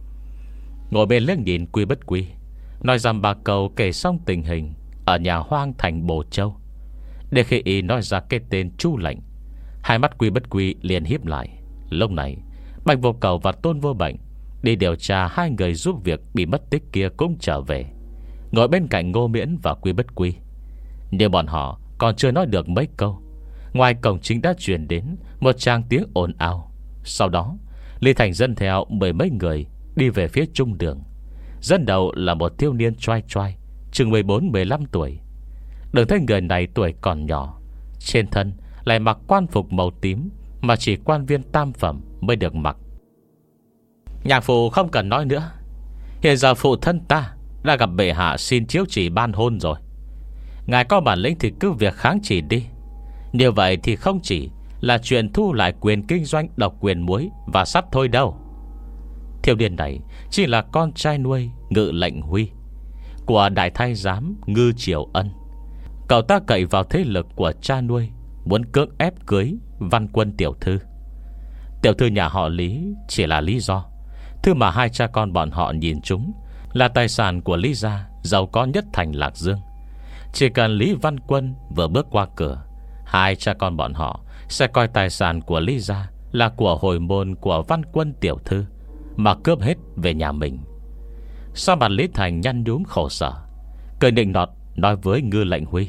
Ngồi bên liếc nhìn Quy Bất Quy, nói dăm ba câu kể xong tình hình ở nhà hoang thành Bồ Châu. Để khi y nói ra cái tên Chu Lệnh, hai mắt Quy Bất Quy liền híp lại. Lúc này Bạch Vô Cầu và Tôn Vô Bệnh đi điều tra hai người giúp việc bị mất tích kia cũng trở về, ngồi bên cạnh Ngô Miễn và Quy Bất Quy. Nhưng bọn họ còn chưa nói được mấy câu, ngoài cổng chính đã truyền đến một tràng tiếng ồn ào. Sau đó Lý Thành dẫn theo mười mấy người đi về phía trung đường. Dẫn đầu là một thiếu niên choai choai, chừng mười bốn mười lăm tuổi. Đừng thấy người này tuổi còn nhỏ, trên thân lại mặc quan phục màu tím mà chỉ quan viên tam phẩm mới được mặc. Nhạc phụ không cần nói nữa, hiện giờ phụ thân ta đã gặp bệ hạ xin chiếu chỉ ban hôn rồi. Ngài có bản lĩnh thì cứ việc kháng chỉ đi. Như vậy thì không chỉ là chuyện thu lại quyền kinh doanh độc quyền muối và sắt thôi đâu. Thiếu niên này chỉ là con trai nuôi Ngự Lệnh Huy của đại thái giám Ngư Triều Ân. Cậu ta cậy vào thế lực của cha nuôi, muốn cưỡng ép cưới Văn Quân tiểu thư. Tiểu thư nhà họ Lý chỉ là lý do. Thứ mà hai cha con bọn họ nhìn chúng là tài sản của Lý gia giàu có nhất thành Lạc Dương. Chỉ cần Lý Văn Quân vừa bước qua cửa, hai cha con bọn họ sẽ coi tài sản của Lý gia là của hồi môn của Văn Quân tiểu thư mà cướp hết về nhà mình. Sao mặt Lý Thành nhăn nhúm khổ sở, cười nịnh nọt nói với Ngư Lệnh Huy: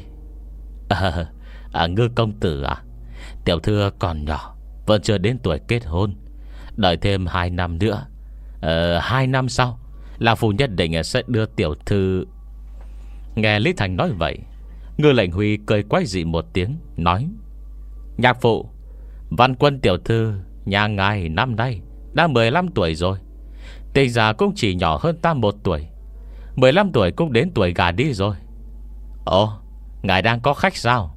à, à, Ngư công tử à, tiểu thư còn nhỏ, vẫn chưa đến tuổi kết hôn. Đợi thêm hai năm nữa, à, Hai năm sau là phụ nhất định sẽ đưa tiểu thư. Nghe Lý Thành nói vậy, Ngư Lệnh Huy cười quái dị một tiếng, nói: Nhạc phụ, Văn Quân tiểu thư nhà ngài năm nay đã mười lăm tuổi rồi. Tình già cũng chỉ nhỏ hơn ta một tuổi. Mười lăm tuổi cũng đến tuổi gà đi rồi. Ồ, ngài đang có khách sao?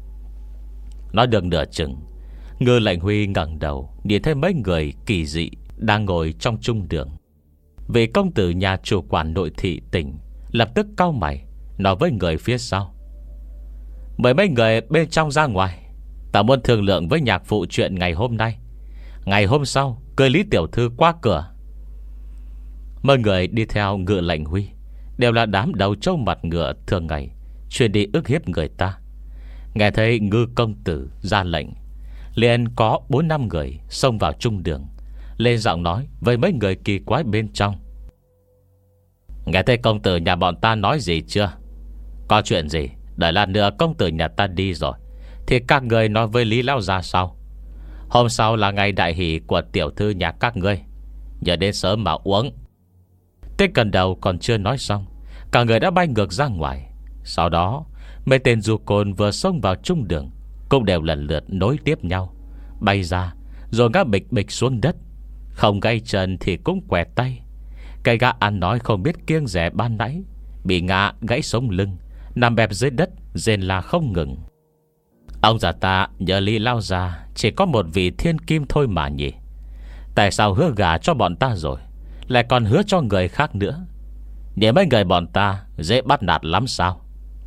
Nói được nửa chừng, Ngư Lệnh Huy ngẩng đầu nhìn thấy mấy người kỳ dị đang ngồi trong trung đường. Vị công tử nhà chủ quản nội thị tỉnh lập tức cau mày, nói với người phía sau: mời mấy người bên trong ra ngoài, ta muốn thương lượng với nhạc phụ chuyện ngày hôm nay. Ngày hôm sau cưới Lý tiểu thư qua cửa. Mấy người đi theo Ngự Lệnh Huy đều là đám đầu trâu mặt ngựa thường ngày chuyên đi ức hiếp người ta. Nghe thấy Ngư công tử ra lệnh, liền có bốn năm người xông vào trung đường, lên giọng nói với mấy người kỳ quái bên trong: nghe thấy công tử nhà bọn ta nói gì chưa? Có chuyện gì đợi lát nữa công tử nhà ta đi rồi thì các người nói với Lý lão gia sau. Hôm sau là ngày đại hỷ của tiểu thư nhà các ngươi, nhớ đến sớm mà uống. Tên cần đầu còn chưa nói xong, cả người đã bay ngược ra ngoài. Sau đó mấy tên du côn vừa xông vào trung đường cũng đều lần lượt nối tiếp nhau bay ra, rồi ngã bịch bịch xuống đất. Không gãy chân thì cũng quẹt tay. Cây gã ăn nói không biết kiêng rẻ ban nãy bị ngã gãy sống lưng, nằm bẹp dưới đất rên la không ngừng. Ông già ta nhờ Lý lao ra chỉ có một vị thiên kim thôi mà nhỉ? Tại sao hứa gà cho bọn ta rồi lại còn hứa cho người khác nữa? Để mấy người bọn ta dễ bắt nạt lắm sao?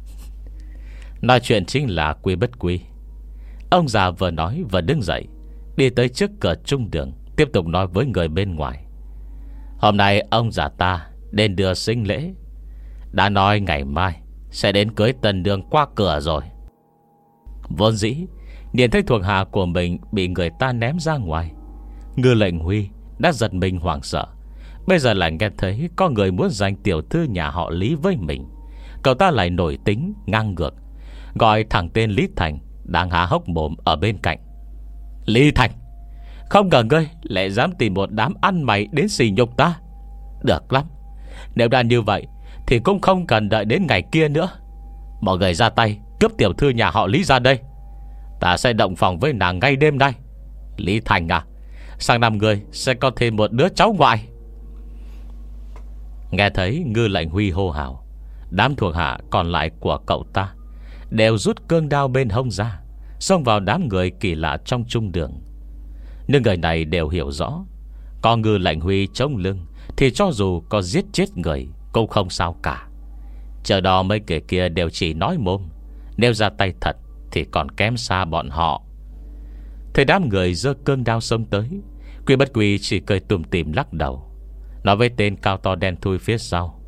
Nói chuyện chính là Quy Bất Quy. Ông già vừa nói vừa đứng dậy, đi tới trước cửa trung đường, tiếp tục nói với người bên ngoài: hôm nay ông già ta đến đưa sinh lễ, đã nói ngày mai sẽ đến cưới tân nương qua cửa rồi. Vốn dĩ nhìn thấy thuộc hạ của mình bị người ta ném ra ngoài, Ngư Lệnh Huy đã giật mình hoảng sợ. Bây giờ lại nghe thấy có người muốn giành tiểu thư nhà họ Lý với mình. Cậu ta lại nổi tính ngang ngược, gọi thẳng tên Lý Thành đang há hốc mồm ở bên cạnh: Lý Thành, không ngờ ngươi lại dám tìm một đám ăn mày đến xỉ nhục ta. Được lắm, nếu đã như vậy thì cũng không cần đợi đến ngày kia nữa. Mọi người ra tay cướp tiểu thư nhà họ Lý ra đây, ta sẽ động phòng với nàng ngay đêm nay. Lý Thành à, sang năm ngươi sẽ có thêm một đứa cháu ngoại. Nghe thấy Ngư Lệnh Huy hô hào, đám thuộc hạ còn lại của cậu ta đều rút cương đao bên hông ra, xông vào đám người kỳ lạ trong trung đường. Nhưng người này đều hiểu rõ, có Ngư Lệnh Huy chống lưng thì cho dù có giết chết người cũng không sao cả. Chờ đó mấy kẻ kia đều chỉ nói mồm, nếu ra tay thật thì còn kém xa bọn họ. Thấy đám người giơ cương đao xông tới, Quy Bất Quy chỉ cười tủm tỉm lắc đầu, nói với tên cao to đen thui phía sau: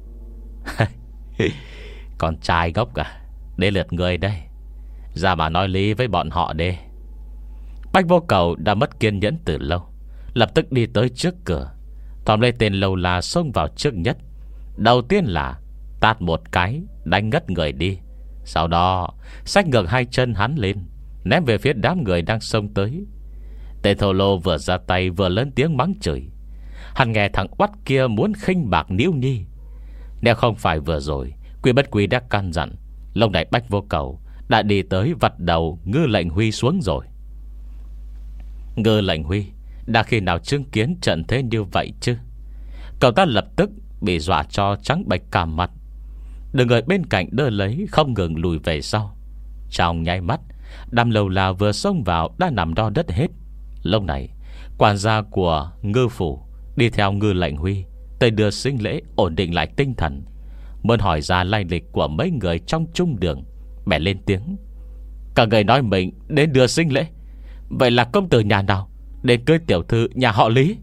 Con trai ngốc à, đến lượt người đây, ra mà nói lý với bọn họ đi. Bách Vô Cầu đã mất kiên nhẫn từ lâu, lập tức đi tới trước cửa, tóm lấy tên lâu la xông vào trước nhất. Đầu tiên là tát một cái đánh ngất người đi, sau đó xách ngược hai chân hắn lên, ném về phía đám người đang xông tới. Tên thô lô vừa ra tay vừa lớn tiếng mắng chửi. Hắn nghe thằng oắt kia muốn khinh bạc Niễu Nhi. Nếu không phải vừa rồi Quy Bất Quy đã căn dặn, lúc này Bách Vô Cầu đã đi tới vặt đầu Ngư Lệnh Huy xuống rồi. Ngư Lệnh Huy đã khi nào chứng kiến trận thế như vậy chứ? Cậu ta lập tức bị dọa cho trắng bệch cả mặt. Đừng người bên cạnh đỡ lấy, không ngừng lùi về sau. Trong nháy mắt, đám lâu la vừa xông vào đã nằm đo đất hết. Lúc này quản gia của Ngư phủ đi theo Ngư Lệnh Huy tới đưa sinh lễ ổn định lại tinh thần, muốn hỏi ra lai lịch của mấy người trong trung đường. Bèn lên tiếng: Cả người nói mình đến đưa sinh lễ, vậy là công tử nhà nào đến cưới tiểu thư nhà họ Lý?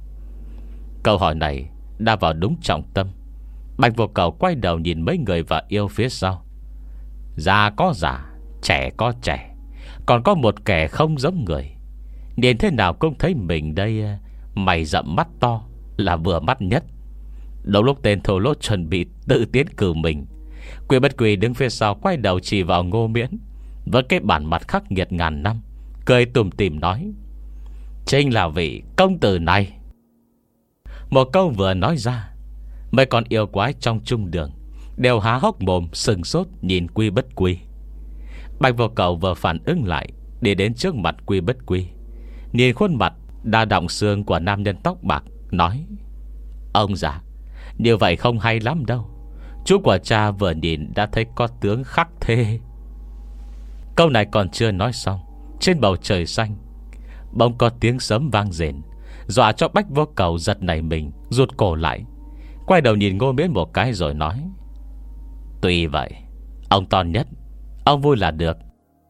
Câu hỏi này đã vào đúng trọng tâm. Bạch Vô Cầu quay đầu nhìn mấy người và yêu phía sau. Già có già, trẻ có trẻ, còn có một kẻ không giống người. Nhìn thế nào cũng thấy mình đây mày rậm mắt to là vừa mắt nhất. Đúng lúc tên thổ lốt chuẩn bị tự tiến cử mình, Quy Bất Quy đứng phía sau quay đầu chỉ vào Ngô Miễn với cái bản mặt khắc nghiệt ngàn năm, cười tủm tỉm nói: Chính là vị công tử này. Một câu vừa nói ra, mấy con yêu quái trong trung đường đều há hốc mồm sừng sốt nhìn Quy Bất Quy. Bạch Vô Cầu vừa phản ứng lại, đi đến trước mặt Quy Bất Quy, nhìn khuôn mặt đa động xương của nam nhân tóc bạc, nói: Ông già, như vậy không hay lắm đâu. Chú của cha vừa nhìn đã thấy có tướng khắc thê. Câu này còn chưa nói xong, trên bầu trời xanh bỗng có tiếng sấm vang rền, dọa cho Bách Vô Cầu giật nảy mình, rụt cổ lại, quay đầu nhìn Ngô Miễn một cái rồi nói: Tuy vậy, ông to nhất, ông vui là được.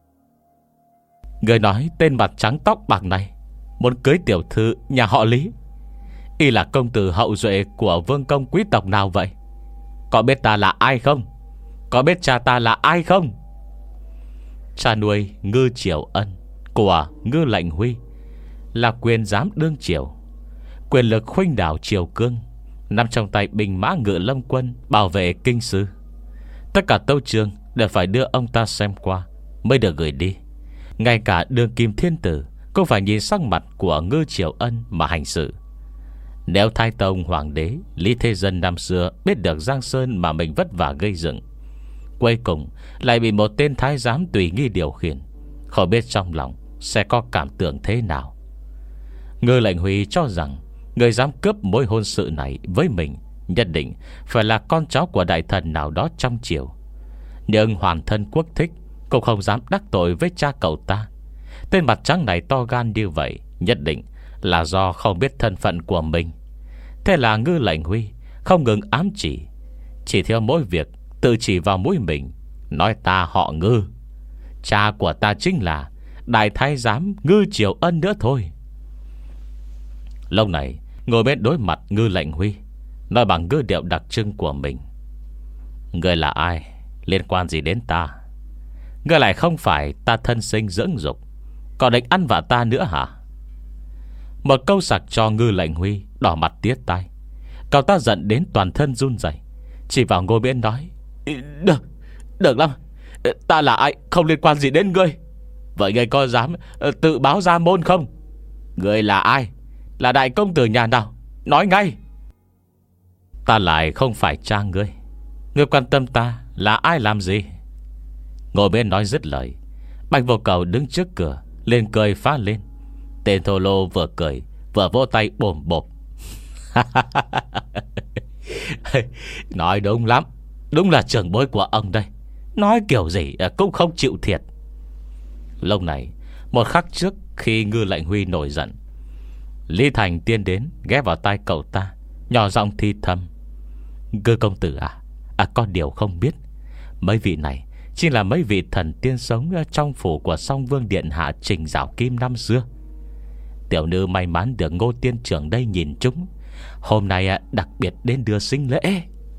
Người nói tên mặt trắng tóc bạc này muốn cưới tiểu thư nhà họ Lý, y là công tử hậu duệ của vương công quý tộc nào vậy? Có biết ta là ai không? Có biết cha ta là ai không? Cha nuôi Ngư Triều Ân của Ngư Lệnh Huy là quyền giám đương triều, quyền lực khuynh đảo triều cương, nằm trong tay binh mã Ngự Lâm quân bảo vệ kinh sư. Tất cả tấu chương đều phải đưa ông ta xem qua mới được gửi đi. Ngay cả đương kim thiên tử cũng phải nhìn sắc mặt của Ngư Triều Ân mà hành sự. Nếu Thái Tông Hoàng đế Lý Thế Dân năm xưa biết được Giang Sơn mà mình vất vả gây dựng, cuối cùng lại bị một tên thái giám tùy nghi điều khiển, không biết trong lòng sẽ có cảm tưởng thế nào. Ngư Lệnh Huy cho rằng người dám cướp mối hôn sự này với mình nhất định phải là con cháu của đại thần nào đó trong triều. Nhưng hoàn thân quốc thích cũng không dám đắc tội với cha cậu ta. Tên mặt trắng này to gan như vậy nhất định là do không biết thân phận của mình. Thế là Ngư Lệnh Huy không ngừng ám chỉ, chỉ theo mỗi việc tự chỉ vào mũi mình, nói ta họ Ngư, cha của ta chính là đại thái giám Ngư Triều Ân nữa thôi. Lâu này ngồi bên đối mặt Ngư Lệnh Huy, nói bằng ngữ điệu đặc trưng của mình: Ngươi là ai, liên quan gì đến ta? Ngươi lại không phải ta thân sinh dưỡng dục, còn định ăn vạ ta nữa hả? Một câu sặc cho Ngư Lệnh Huy đỏ mặt tía tai. Cậu ta giận đến toàn thân run rẩy, chỉ vào Ngô Miễn nói: Được, được lắm, ta là ai không liên quan gì đến ngươi. Vậy ngươi có dám tự báo ra môn không? Ngươi là ai? Là đại công tử nhà nào? Nói ngay. Ta lại không phải cha ngươi, ngươi quan tâm ta là ai làm gì? Ngô Miễn nói dứt lời, Bạch Vô Cầu đứng trước cửa lên cười phá lên. Tên thô lô vừa cười vừa vỗ tay bồm bộp. Nói đúng lắm, đúng là trưởng bối của ông đây, nói kiểu gì cũng không chịu thiệt. Lúc này một khắc trước khi Ngư Lệnh Huy nổi giận, Lý Thành tiến đến ghé vào tai cậu ta, nhỏ giọng thi thầm: Ngư công tử à, à có điều không biết, mấy vị này chính là mấy vị thần tiên sống trong phủ của Song Vương điện hạ Trình Giảo Kim năm xưa. Tiểu nữ may mắn được Ngô tiên trưởng đây nhìn chúng, hôm nay đặc biệt đến đưa sinh lễ.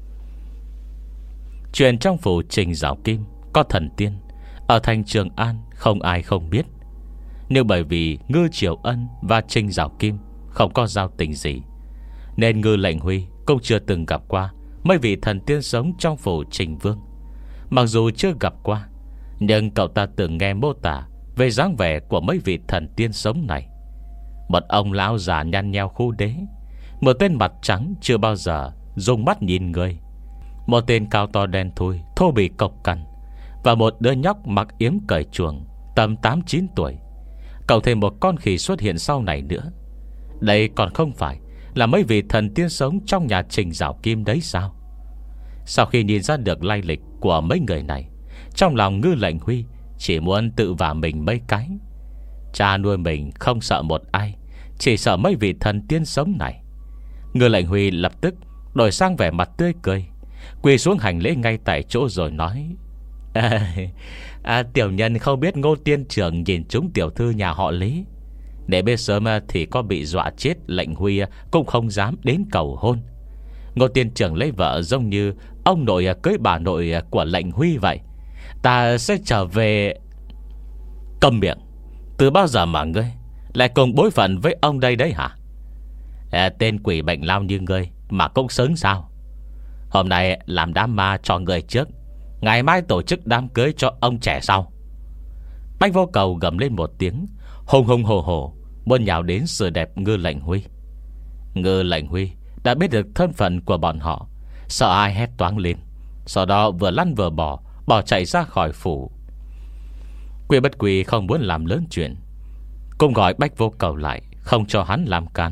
Chuyện trong phủ Trình Giảo Kim có thần tiên ở thành Trường An không ai không biết. Nhưng bởi vì Ngư Triều Ân và Trình Giảo Kim không có giao tình gì, nên Ngư Lệnh Huy cũng chưa từng gặp qua mấy vị thần tiên sống trong phủ Trình Vương. Mặc dù chưa gặp qua, nhưng cậu ta từng nghe mô tả về dáng vẻ của mấy vị thần tiên sống này. Một ông lão già nhăn nheo khu đế, một tên mặt trắng chưa bao giờ dùng mắt nhìn người, một tên cao to đen thui thô bỉ cộc cằn, và một đứa nhóc mặc yếm cởi chuồng tầm tám chín tuổi. Cậu thêm một con khỉ xuất hiện sau này nữa. Đây còn không phải là mấy vị thần tiên sống trong nhà Trình Giảo Kim đấy sao? Sau khi nhìn ra được lai lịch của mấy người này, trong lòng Ngư Lệnh Huy chỉ muốn tự vả mình mấy cái. Cha nuôi mình không sợ một ai, chỉ sợ mấy vị thần tiên sống này. Ngư Lệnh Huy lập tức đổi sang vẻ mặt tươi cười, quỳ xuống hành lễ ngay tại chỗ rồi nói: à, à, tiểu nhân không biết Ngô tiên trưởng nhìn chúng tiểu thư nhà họ Lý. Để biết sớm thì có bị dọa chết, Lệnh Huy cũng không dám đến cầu hôn. Ngô tiên trưởng lấy vợ giống như ông nội cưới bà nội của Lệnh Huy vậy. Ta sẽ trở về. Câm miệng. Từ bao giờ mà ngươi lại cùng bối phận với ông đây đấy hả? À, tên quỷ bệnh lao như ngươi mà cũng sướng sao? Hôm nay làm đám ma cho người trước, ngày mai tổ chức đám cưới cho ông trẻ sau. Bách Vô Cầu gầm lên một tiếng, hùng hùng hổ hổ muốn nhào đến sự đẹp Ngư Lệnh Huy. Ngư Lệnh Huy đã biết được thân phận của bọn họ, sợ ai hét toáng lên, sau đó vừa lăn vừa bỏ, bỏ chạy ra khỏi phủ. Quy Bất Quy không muốn làm lớn chuyện, cũng gọi Bách Vô Cầu lại, không cho hắn làm can.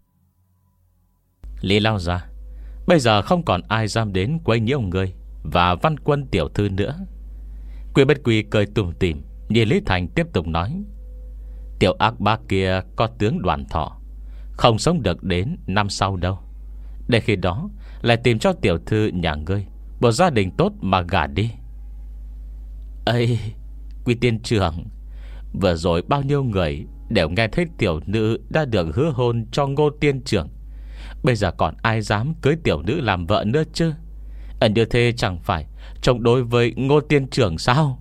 Lý lao ra, bây giờ không còn ai dám đến quấy nhiễu người và Văn Quân tiểu thư nữa. Quy Bất Quy cười tủm tỉm nhìn Lý Thành tiếp tục nói: tiểu ác bá kia có tướng Đoàn Thọ, không sống được đến năm sau đâu. Để khi đó lại tìm cho tiểu thư nhà ngươi một gia đình tốt mà gả đi. Ây, Quy tiên trưởng, vừa rồi bao nhiêu người đều nghe thấy tiểu nữ đã được hứa hôn cho Ngô tiên trưởng, bây giờ còn ai dám cưới tiểu nữ làm vợ nữa chứ? Ở như thế chẳng phải chống đối với Ngô tiên trưởng sao?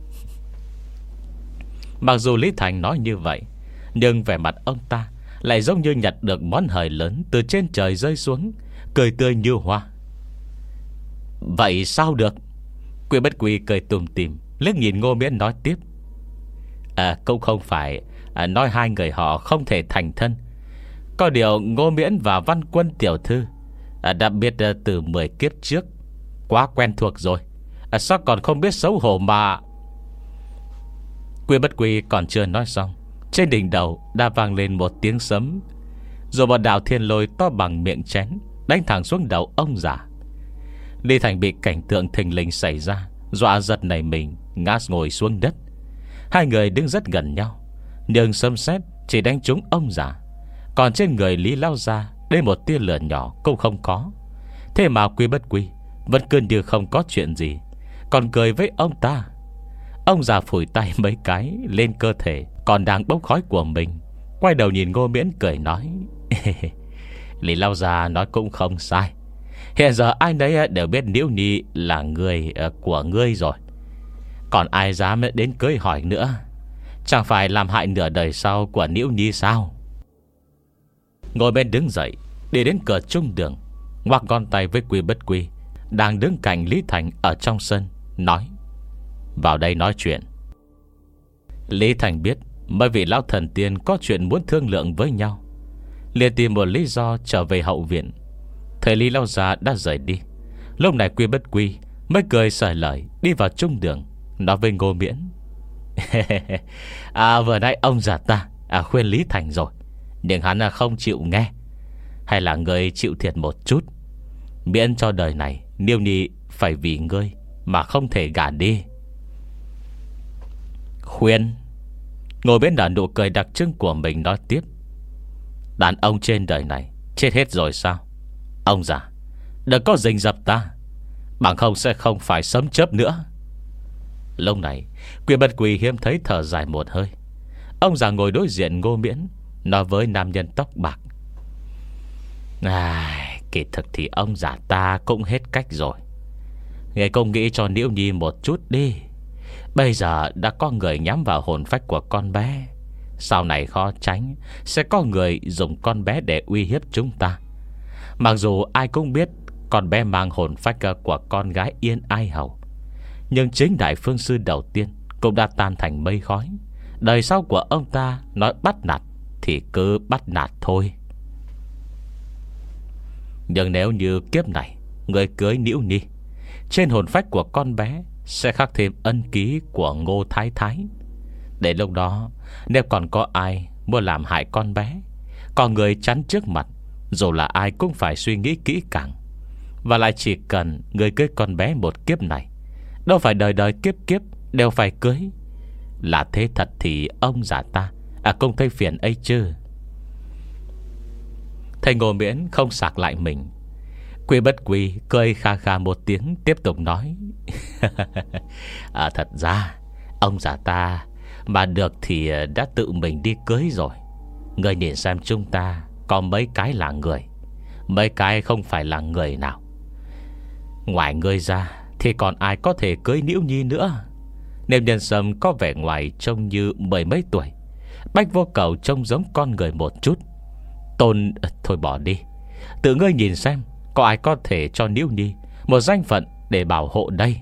Mặc dù Lý Thành nói như vậy, nhưng vẻ mặt ông ta lại giống như nhặt được món hời lớn từ trên trời rơi xuống, cười tươi như hoa. Vậy sao được? Quy Bất Quy cười tùm tìm, liếc nhìn Ngô Miễn nói tiếp: À, cũng không phải à, nói hai người họ không thể thành thân. Có điều Ngô Miễn và Văn Quân tiểu thư à, đã biết à, từ mười kiếp trước, quá quen thuộc rồi. à, Sao còn không biết xấu hổ mà. Quy Bất Quy còn chưa nói xong, trên đỉnh đầu đã vang lên một tiếng sấm, rồi một đạo thiên lôi to bằng miệng chén đánh thẳng xuống đầu ông già. Lý Thành bị cảnh tượng thình lình xảy ra dọa giật nảy mình, ngã ngồi xuống đất. Hai người đứng rất gần nhau, nhưng sấm sét chỉ đánh trúng ông già, còn trên người Lý lao ra đến một tia lửa nhỏ cũng không có. Thế mà Quy Bất Quy vẫn cứ như không có chuyện gì, còn cười với ông ta. Ông già phủi tay mấy cái lên cơ thể còn đang bốc khói của mình, quay đầu nhìn Ngô Miễn cười nói: Lý lao già nói cũng không sai. Hiện giờ ai nấy đều biết Niễu Nhi là người của ngươi rồi, còn ai dám đến cưới hỏi nữa? Chẳng phải làm hại nửa đời sau của Niễu Nhi sao? Ngồi bên đứng dậy, đi đến cửa trung đường, ngoắc ngón tay với Quy Bất Quy đang đứng cạnh Lý Thành ở trong sân, nói: Vào đây nói chuyện. Lý Thành biết mấy vị lão thần tiên có chuyện muốn thương lượng với nhau, liền tìm một lý do trở về hậu viện. Thầy Lý lao già đã rời đi. Lúc này Quy Bất Quy mới cười xởi lời đi vào trung đường, nói với Ngô Miễn: À, vừa nãy ông già ta à, khuyên Lý Thành rồi, nhưng hắn không chịu nghe. Hay là ngươi chịu thiệt một chút, miễn cho đời này Niêu Nhi phải vì ngươi mà không thể gả đi. Khuyên? Ngồi bên nở nụ cười đặc trưng của mình nói tiếp: Đàn ông trên đời này chết hết rồi sao? Ông già, đừng có rình rập ta, bằng không sẽ không phải sấm chớp nữa. Lúc này Quy Bất Quy hiếm thấy thở dài một hơi. Ông già ngồi đối diện Ngô Miễn, nói với nam nhân tóc bạc: À, kỳ thực thì ông già ta cũng hết cách rồi. Ngài cũng nghĩ cho Liễu Nhi một chút đi. Bây giờ đã có người nhắm vào hồn phách của con bé, sau này khó tránh sẽ có người dùng con bé để uy hiếp chúng ta. Mặc dù ai cũng biết con bé mang hồn phách của con gái Yên Ai Hầu, nhưng chính đại phương sư đầu tiên cũng đã tan thành mây khói. Đời sau của ông ta nói bắt nạt thì cứ bắt nạt thôi. Nhưng nếu như kiếp này người cưới Liễu Nhi, trên hồn phách của con bé sẽ khắc thêm ân ký của Ngô Thái Thái. Để lúc đó, nếu còn có ai muốn làm hại con bé, có người chắn trước mặt, dù là ai cũng phải suy nghĩ kỹ càng. Và lại chỉ cần người cưới con bé một kiếp này, đâu phải đời đời kiếp kiếp đều phải cưới. Là thế thật thì ông già ta à cũng thấy phiền ấy chứ. Thầy Ngô Miễn không sạc lại mình. Quy Bất Quy cười kha kha một tiếng, tiếp tục nói: à, Thật ra ông già ta mà được thì đã tự mình đi cưới rồi. Ngươi nhìn xem chúng ta có mấy cái là người, mấy cái không phải là người nào. Ngoài ngươi ra thì còn ai có thể cưới Liễu Nhi nữa. Nêm Nhân Sâm có vẻ ngoài trông như mười mấy tuổi, Bách Vô Cầu trông giống con người một chút. Tôn thôi bỏ đi, tự ngươi nhìn xem có ai có thể cho Liễu Nhi một danh phận để bảo hộ đây.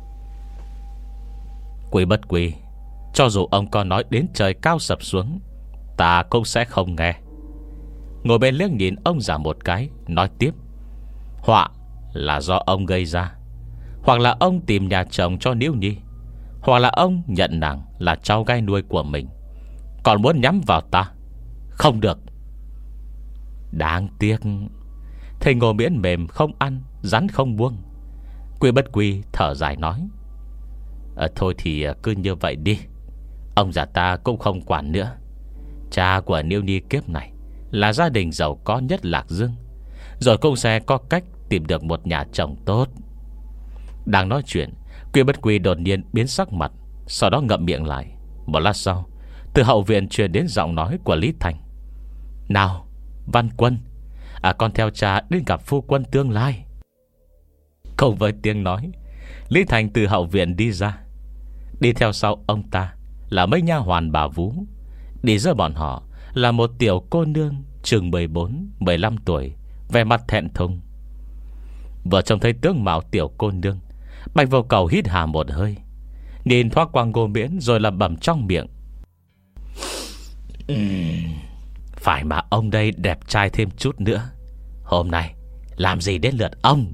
Quy Bất Quy, cho dù ông có nói đến trời cao sập xuống, ta cũng sẽ không nghe. Ngồi bên liếc nhìn ông già một cái, nói tiếp: Họa là do ông gây ra, hoặc là ông tìm nhà chồng cho Liễu Nhi, hoặc là ông nhận nàng là cháu gái nuôi của mình, còn muốn nhắm vào ta, không được. Đáng tiếc. Thầy Ngô Miễn mềm không ăn, rắn không buông. Quy Bất Quy thở dài nói: à, Thôi thì cứ như vậy đi, ông già ta cũng không quản nữa. Cha của Liễu Nhi kiếp này là gia đình giàu có nhất Lạc Dương, rồi cũng sẽ có cách tìm được một nhà chồng tốt. Đang nói chuyện, Quy Bất Quy đột nhiên biến sắc mặt, sau đó ngậm miệng lại. Một lát sau, từ hậu viện truyền đến giọng nói của Lý Thành: Nào Văn Quân, à con theo cha đến gặp phu quân tương lai. Cùng với tiếng nói, Lý Thành từ hậu viện đi ra. Đi theo sau ông ta là mấy nha hoàn bà vú. Đi giữa bọn họ là một tiểu cô nương chừng mười bốn mười lăm tuổi, vẻ mặt thẹn thùng. Vừa trông thấy tướng mạo tiểu cô nương, Bạch Vô Cầu hít hà một hơi, nhìn thoáng qua Ngô Miễn rồi lẩm bẩm trong miệng: uhm, Phải mà ông đây đẹp trai thêm chút nữa, hôm nay làm gì đến lượt ông.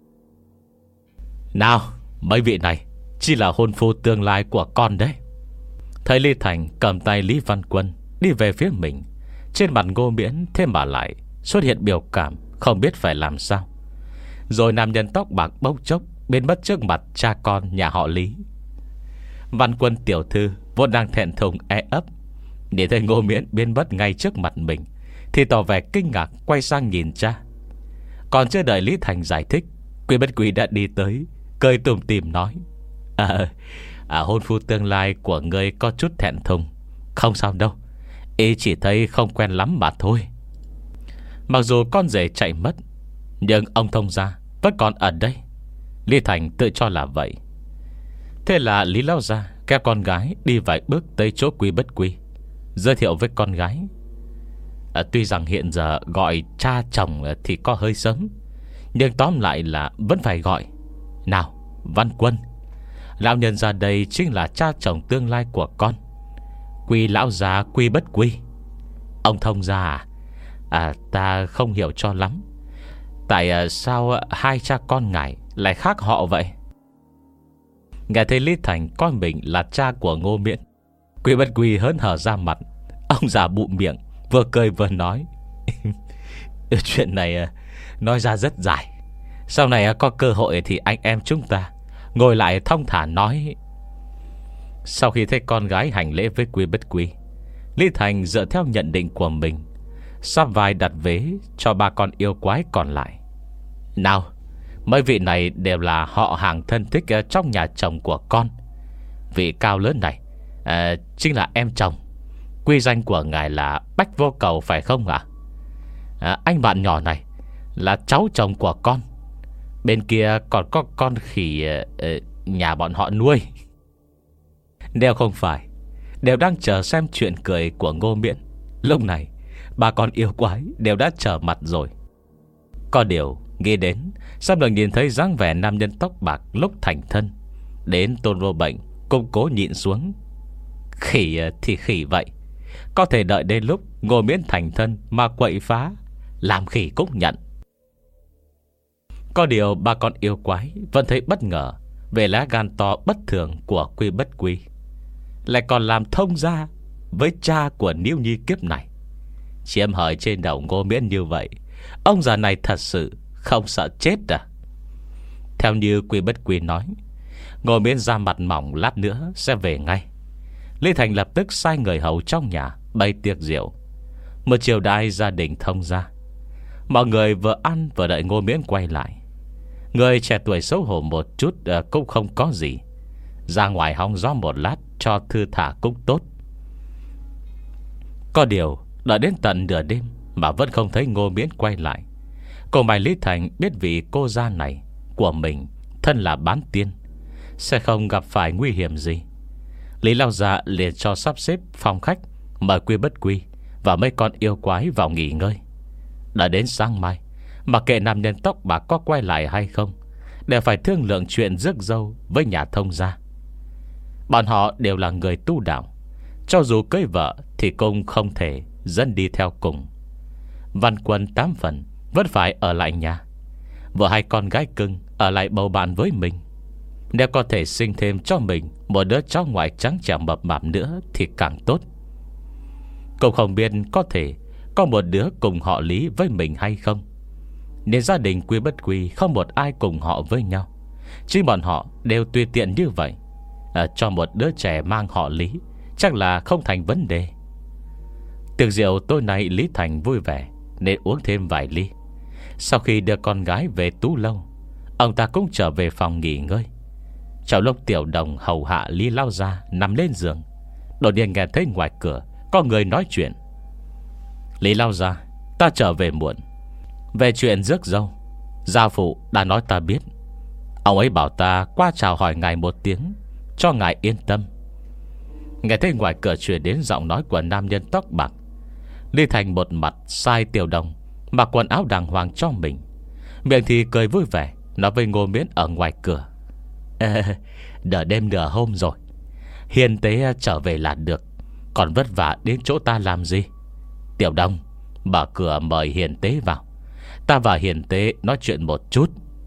Nào, mấy vị này chỉ là hôn phu tương lai của con đấy. Thầy Lý Thành cầm tay Lý Văn Quân đi về phía mình. Trên mặt Ngô Miễn thêm mà lại xuất hiện biểu cảm không biết phải làm sao. Rồi nam nhân tóc bạc bốc chốc biến mất trước mặt cha con nhà họ Lý. Văn Quân tiểu thư vốn đang thẹn thùng e ấp, nhìn thấy Ngô Miễn biến mất ngay trước mặt mình thì tỏ vẻ kinh ngạc, quay sang nhìn cha. Còn chưa đợi Lý Thành giải thích, Quy Bất Quy đã đi tới, cười tủm tỉm nói: à, à, hôn phu tương lai của ngươi có chút thẹn thùng, không sao đâu, ý chỉ thấy không quen lắm mà thôi. Mặc dù con rể chạy mất, nhưng ông thông gia vẫn còn ở đây. Lý Thành tự cho là vậy. Thế là Lý Lão gia kéo con gái đi vài bước tới chỗ Quy Bất Quy, giới thiệu với con gái: à, Tuy rằng hiện giờ gọi cha chồng thì có hơi sớm, nhưng tóm lại là vẫn phải gọi. Nào Văn Quân, lão nhân ra đây chính là cha chồng tương lai của con, Quy lão gia Quy Bất Quy. Ông thông gia à? À, ta không hiểu cho lắm. Tại à, sao hai cha con ngài lại khác họ vậy? Nghe thấy Lý Thành coi mình là cha của Ngô Miễn, Quy Bất Quy hớn hở ra mặt. Ông già bụm miệng, vừa cười vừa nói: Chuyện này nói ra rất dài, sau này có cơ hội thì anh em chúng ta ngồi lại thong thả nói. Sau khi thấy con gái hành lễ với Quy Bất Quy, Lý Thành dựa theo nhận định của mình, sắp vai đặt vế cho ba con yêu quái còn lại. Nào, mấy vị này đều là họ hàng thân thích trong nhà chồng của con. Vị cao lớn này à, chính là em chồng, Quy danh của ngài là Bách Vô Cầu phải không ạ? À, anh bạn nhỏ này là cháu chồng của con. Bên kia còn có con khỉ uh, nhà bọn họ nuôi. Nếu không phải, đều đang chờ xem chuyện cười của Ngô Miễn, lúc này bà con yêu quái đều đã trở mặt rồi. Có điều nghĩ đến sắp được nhìn thấy dáng vẻ nam nhân tóc bạc lúc thành thân, đến Tôn Vô Bệnh cũng cố nhịn xuống. Khỉ thì khỉ vậy, có thể đợi đến lúc Ngô Miễn thành thân mà quậy phá, làm khỉ cũng nhận. Có điều ba con yêu quái vẫn thấy bất ngờ về lá gan to bất thường của Quy Bất Quy, lại còn làm thông gia với cha của Niêu Nhi kiếp này. Chiếm hời trên đầu Ngô Miễn như vậy, ông già này thật sự không sợ chết à? Theo như Quy Bất Quy nói, Ngô Miễn ra mặt mỏng lát nữa sẽ về ngay. Lý Thành lập tức sai người hầu trong nhà bày tiệc rượu, một triều đại gia đình thông gia. Mọi người vừa ăn vừa đợi Ngô Miễn quay lại. Người trẻ tuổi xấu hổ một chút uh, cũng không có gì, ra ngoài hóng gió một lát cho thư thả cũng tốt. Có điều đợi đến tận nửa đêm mà vẫn không thấy Ngô Miễn quay lại. Cô Mai Lý Thành biết vì cô gia này của mình thân là bán tiên, sẽ không gặp phải nguy hiểm gì. Lý Lao Gia liền cho sắp xếp phòng khách, mời Quy Bất Quy và mấy con yêu quái vào nghỉ ngơi. Đã đến sáng mai, mặc kệ nam nhân tóc bạc có quay lại hay không, đều phải thương lượng chuyện rước dâu với nhà thông gia. Bọn họ đều là người tu đạo, cho dù cưới vợ thì cũng không thể dẫn đi theo cùng. Văn Quân tám phần vẫn phải ở lại nhà, vợ hai con gái cưng ở lại bầu bạn với mình. Nếu có thể sinh thêm cho mình một đứa cháu ngoại trắng trẻo mập mạp nữa thì càng tốt. Cũng không biết có thể có một đứa cùng họ Lý với mình hay không, nên gia đình Quy Bất Quy không một ai cùng họ với nhau. Chứ bọn họ đều tùy tiện như vậy, à, cho một đứa trẻ mang họ Lý chắc là không thành vấn đề. Tiệc rượu tối nay Lý Thành vui vẻ nên uống thêm vài ly. Sau khi đưa con gái về Tú Lâu, ông ta cũng trở về phòng nghỉ ngơi. Trong lúc Tiểu Đồng hầu hạ Lý Lao Gia nằm lên giường, đột nhiên nghe thấy ngoài cửa có người nói chuyện. Lý Lao Gia, ta trở về muộn. Về chuyện rước dâu, gia phụ đã nói ta biết. Ông ấy bảo ta qua chào hỏi ngài một tiếng, cho ngài yên tâm. Nghe thấy ngoài cửa truyền đến giọng nói của nam nhân tóc bạc, Lý Thành một mặt sai Tiểu Đồng mặc quần áo đàng hoàng cho mình, miệng thì cười vui vẻ nói với Ngô Miễn ở ngoài cửa: Ê, nửa đêm nửa hôm rồi, hiền tế trở về là được, còn vất vả đến chỗ ta làm gì? Tiểu Đồng, mở cửa mời hiền tế vào, ta và hiền tế nói chuyện một chút.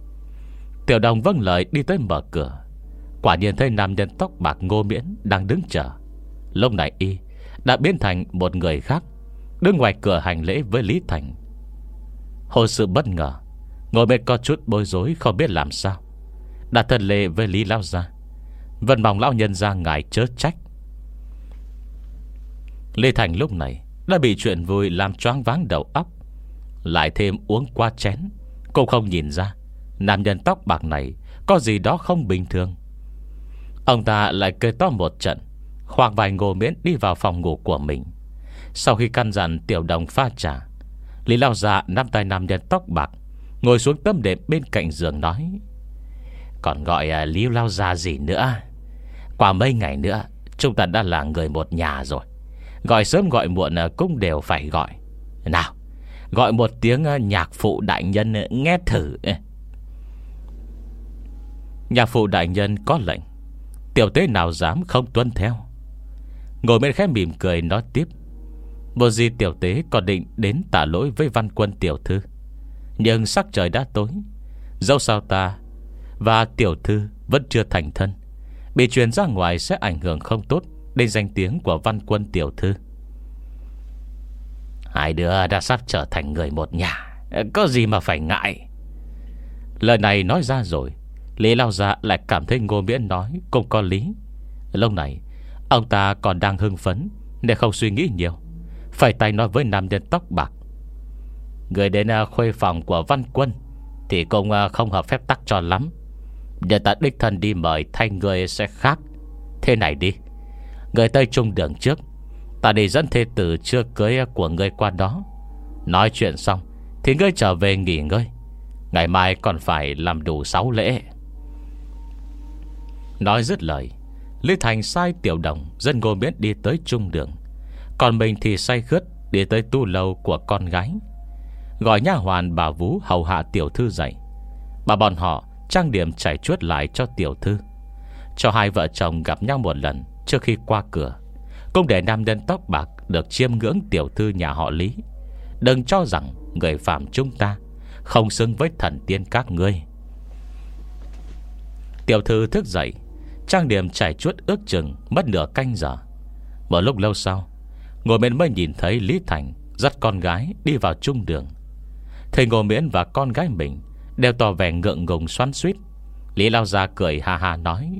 Tiểu Đồng vâng lời đi tới mở cửa. Quả nhiên thấy nam nhân tóc bạc Ngô Miễn đang đứng chờ. Lúc này y đã biến thành một người khác, đứng ngoài cửa hành lễ với Lý Thành. Hồi sự bất ngờ, ngồi bên có chút bối rối không biết làm sao, đã thân lễ với Lý Lao Gia, vẫn mong lão nhân ra ngài chớ trách. Lý Thành lúc này đã bị chuyện vui làm choáng váng đầu óc, lại thêm uống qua chén, cũng không nhìn ra nam nhân tóc bạc này có gì đó không bình thường. Ông ta lại cười to một trận, khoác vai Ngô Miễn đi vào phòng ngủ của mình. Sau khi căn dặn Tiểu Đồng pha trà, Lý Lao Gia nắm tay nam nhân tóc bạc ngồi xuống tấm đệm bên cạnh giường nói: Còn gọi uh, Lý Lao Gia gì nữa? Qua mấy ngày nữa chúng ta đã là người một nhà rồi, gọi sớm gọi muộn uh, cũng đều phải gọi. Nào, gọi một tiếng uh, nhạc phụ đại nhân uh, nghe thử. Nhạc phụ đại nhân có lệnh, tiểu tế nào dám không tuân theo. Ngồi bên khẽ mỉm cười nói tiếp: Một gì tiểu tế còn định đến tả lỗi với Văn Quân tiểu thư, nhưng sắc trời đã tối, dẫu sao ta và tiểu thư vẫn chưa thành thân, bị truyền ra ngoài sẽ ảnh hưởng không tốt đến danh tiếng của Văn Quân tiểu thư. Hai đứa đã sắp trở thành người một nhà, có gì mà phải ngại. Lời này nói ra rồi, Lý Lao Gia lại cảm thấy Ngô Miễn nói cũng có lý. Lúc này ông ta còn đang hưng phấn nên không suy nghĩ nhiều, phải tay nói với nam nhân tóc bạc: Người đến khuê phòng của Văn Quân thì cũng không hợp phép tắc cho lắm, giờ ta đích thân đi mời thay người sẽ khác. Thế này đi, người tới trung đường trước, Ta đi dẫn thê tử chưa cưới của ngươi qua đó. Nói chuyện xong thì ngươi trở về nghỉ ngơi, ngày mai còn phải làm đủ sáu lễ. Nói dứt lời, Lý Thành sai Tiểu Đồng dẫn Ngô Miễn đi tới trung đường, còn mình thì say khướt đi tới tu lâu của con gái, gọi nha hoàn bà Vú hầu hạ tiểu thư dậy. Bà bọn họ trang điểm chảy chuốt lại cho tiểu thư, cho hai vợ chồng gặp nhau một lần trước khi qua cửa, cũng để nam nhân tóc bạc được chiêm ngưỡng tiểu thư nhà họ Lý. Đừng cho rằng người phàm chúng ta không xứng với thần tiên các ngươi. Tiểu thư thức dậy, trang điểm chảy chuốt ước chừng mất nửa canh giờ. Một lúc lâu sau, Ngô Miễn mới nhìn thấy Lý Thành dắt con gái đi vào trung đường. Thấy Ngô Miễn và con gái mình đều tỏ vẻ ngượng ngùng xoắn xuýt, Lý lao ra cười ha ha nói: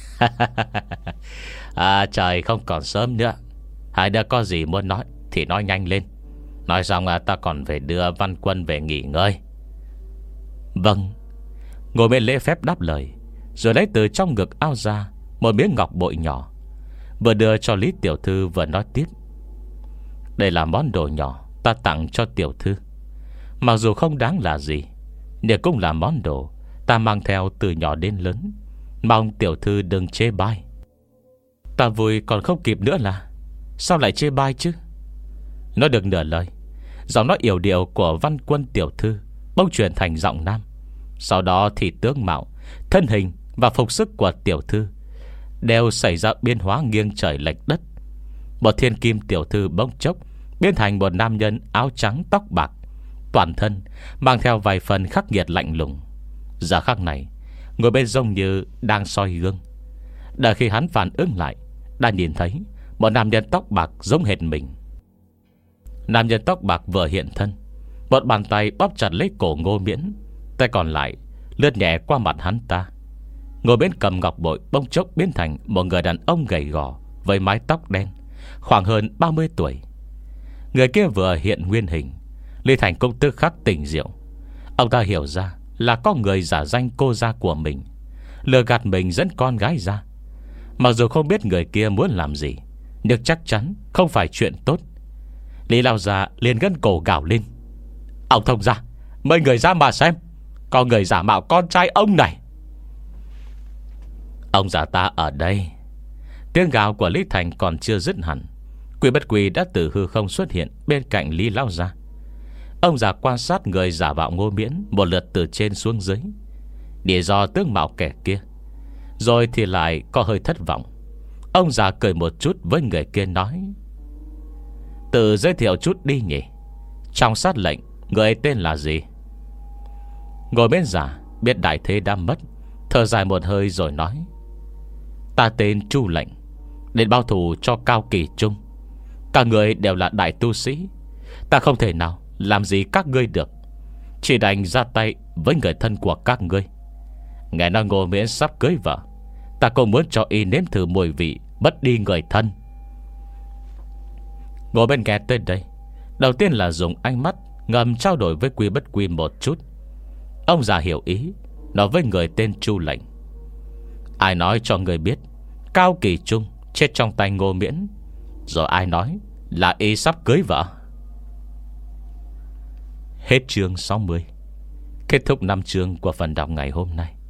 À trời không còn sớm nữa, hai đứa có gì muốn nói thì nói nhanh lên. Nói xong là ta còn phải đưa Văn Quân về nghỉ ngơi. Vâng. Ngồi bên lễ phép đáp lời, rồi lấy từ trong ngực áo ra một miếng ngọc bội nhỏ, vừa đưa cho Lý tiểu thư vừa nói tiếp: Đây là món đồ nhỏ ta tặng cho tiểu thư. Mặc dù không đáng là gì, nhưng cũng là món đồ ta mang theo từ nhỏ đến lớn, mong tiểu thư đừng chê bai. Ta vui còn không kịp nữa là sao lại chê bai chứ? Nói được nửa lời, giọng nói yểu điệu của Văn Quân tiểu thư bỗng chuyển thành giọng nam. Sau đó thì tướng mạo, thân hình và phục sức của tiểu thư đều xảy ra biến hóa nghiêng trời lệch đất. Một thiên kim tiểu thư bỗng chốc biến thành một nam nhân áo trắng tóc bạc, toàn thân mang theo vài phần khắc nghiệt lạnh lùng. Giờ khắc này, ngồi bên giống như đang soi gương. Đợi khi hắn phản ứng lại, đã nhìn thấy một nam nhân tóc bạc giống hệt mình. Nam nhân tóc bạc vừa hiện thân, một bàn tay bóp chặt lấy cổ Ngô Miễn, tay còn lại lướt nhẹ qua mặt hắn ta. Ngô Miễn cầm ngọc bội bỗng chốc biến thành một người đàn ông gầy gò với mái tóc đen, khoảng hơn ba mươi tuổi. Người kia vừa hiện nguyên hình, Lý Thành cũng tức khắc tỉnh rượu. Ông ta hiểu ra là có người giả danh cô gia của mình, lừa gạt mình dẫn con gái ra. Mặc dù không biết người kia muốn làm gì, nhưng chắc chắn không phải chuyện tốt. Lý lao già liền gân cổ gào lên: Ông thông gia, mời người ra mà xem, có người giả mạo con trai ông này. Ông già ta ở đây. Tiếng gào của Lý Thành còn chưa dứt hẳn, Quỷ Bất Quỷ đã từ hư không xuất hiện bên cạnh Lý lao gia. Ông già quan sát người giả mạo Ngô Miễn một lượt từ trên xuống dưới, để do tướng mạo kẻ kia, rồi thì lại có hơi thất vọng. Ông già cười một chút với người kia nói: Tự giới thiệu chút đi nhỉ, trong sát lệnh người tên là gì? Ngồi bên giả biết đại thế đã mất, thở dài một hơi rồi nói: Ta tên Chu Lệnh, đến báo thù cho Cao Kỳ Trung. Cả người đều là đại tu sĩ, ta không thể nào làm gì các ngươi được, chỉ đành ra tay với người thân của các ngươi. Nghe nói Ngô Miễn sắp cưới vợ, ta cũng muốn cho y nếm thử mùi vị mất đi người thân. Ngồi bên nghe tới đây, đầu tiên là dùng ánh mắt ngầm trao đổi với Quy Bất Quy một chút. Ông già hiểu ý, nói với người tên Chu Lệnh: Ai nói cho người biết Cao Kỳ Trung chết trong tay Ngô Miễn? Rồi ai nói là y sắp cưới vợ? Hết chương sáu mươi. Kết thúc năm chương của phần đọc ngày hôm nay.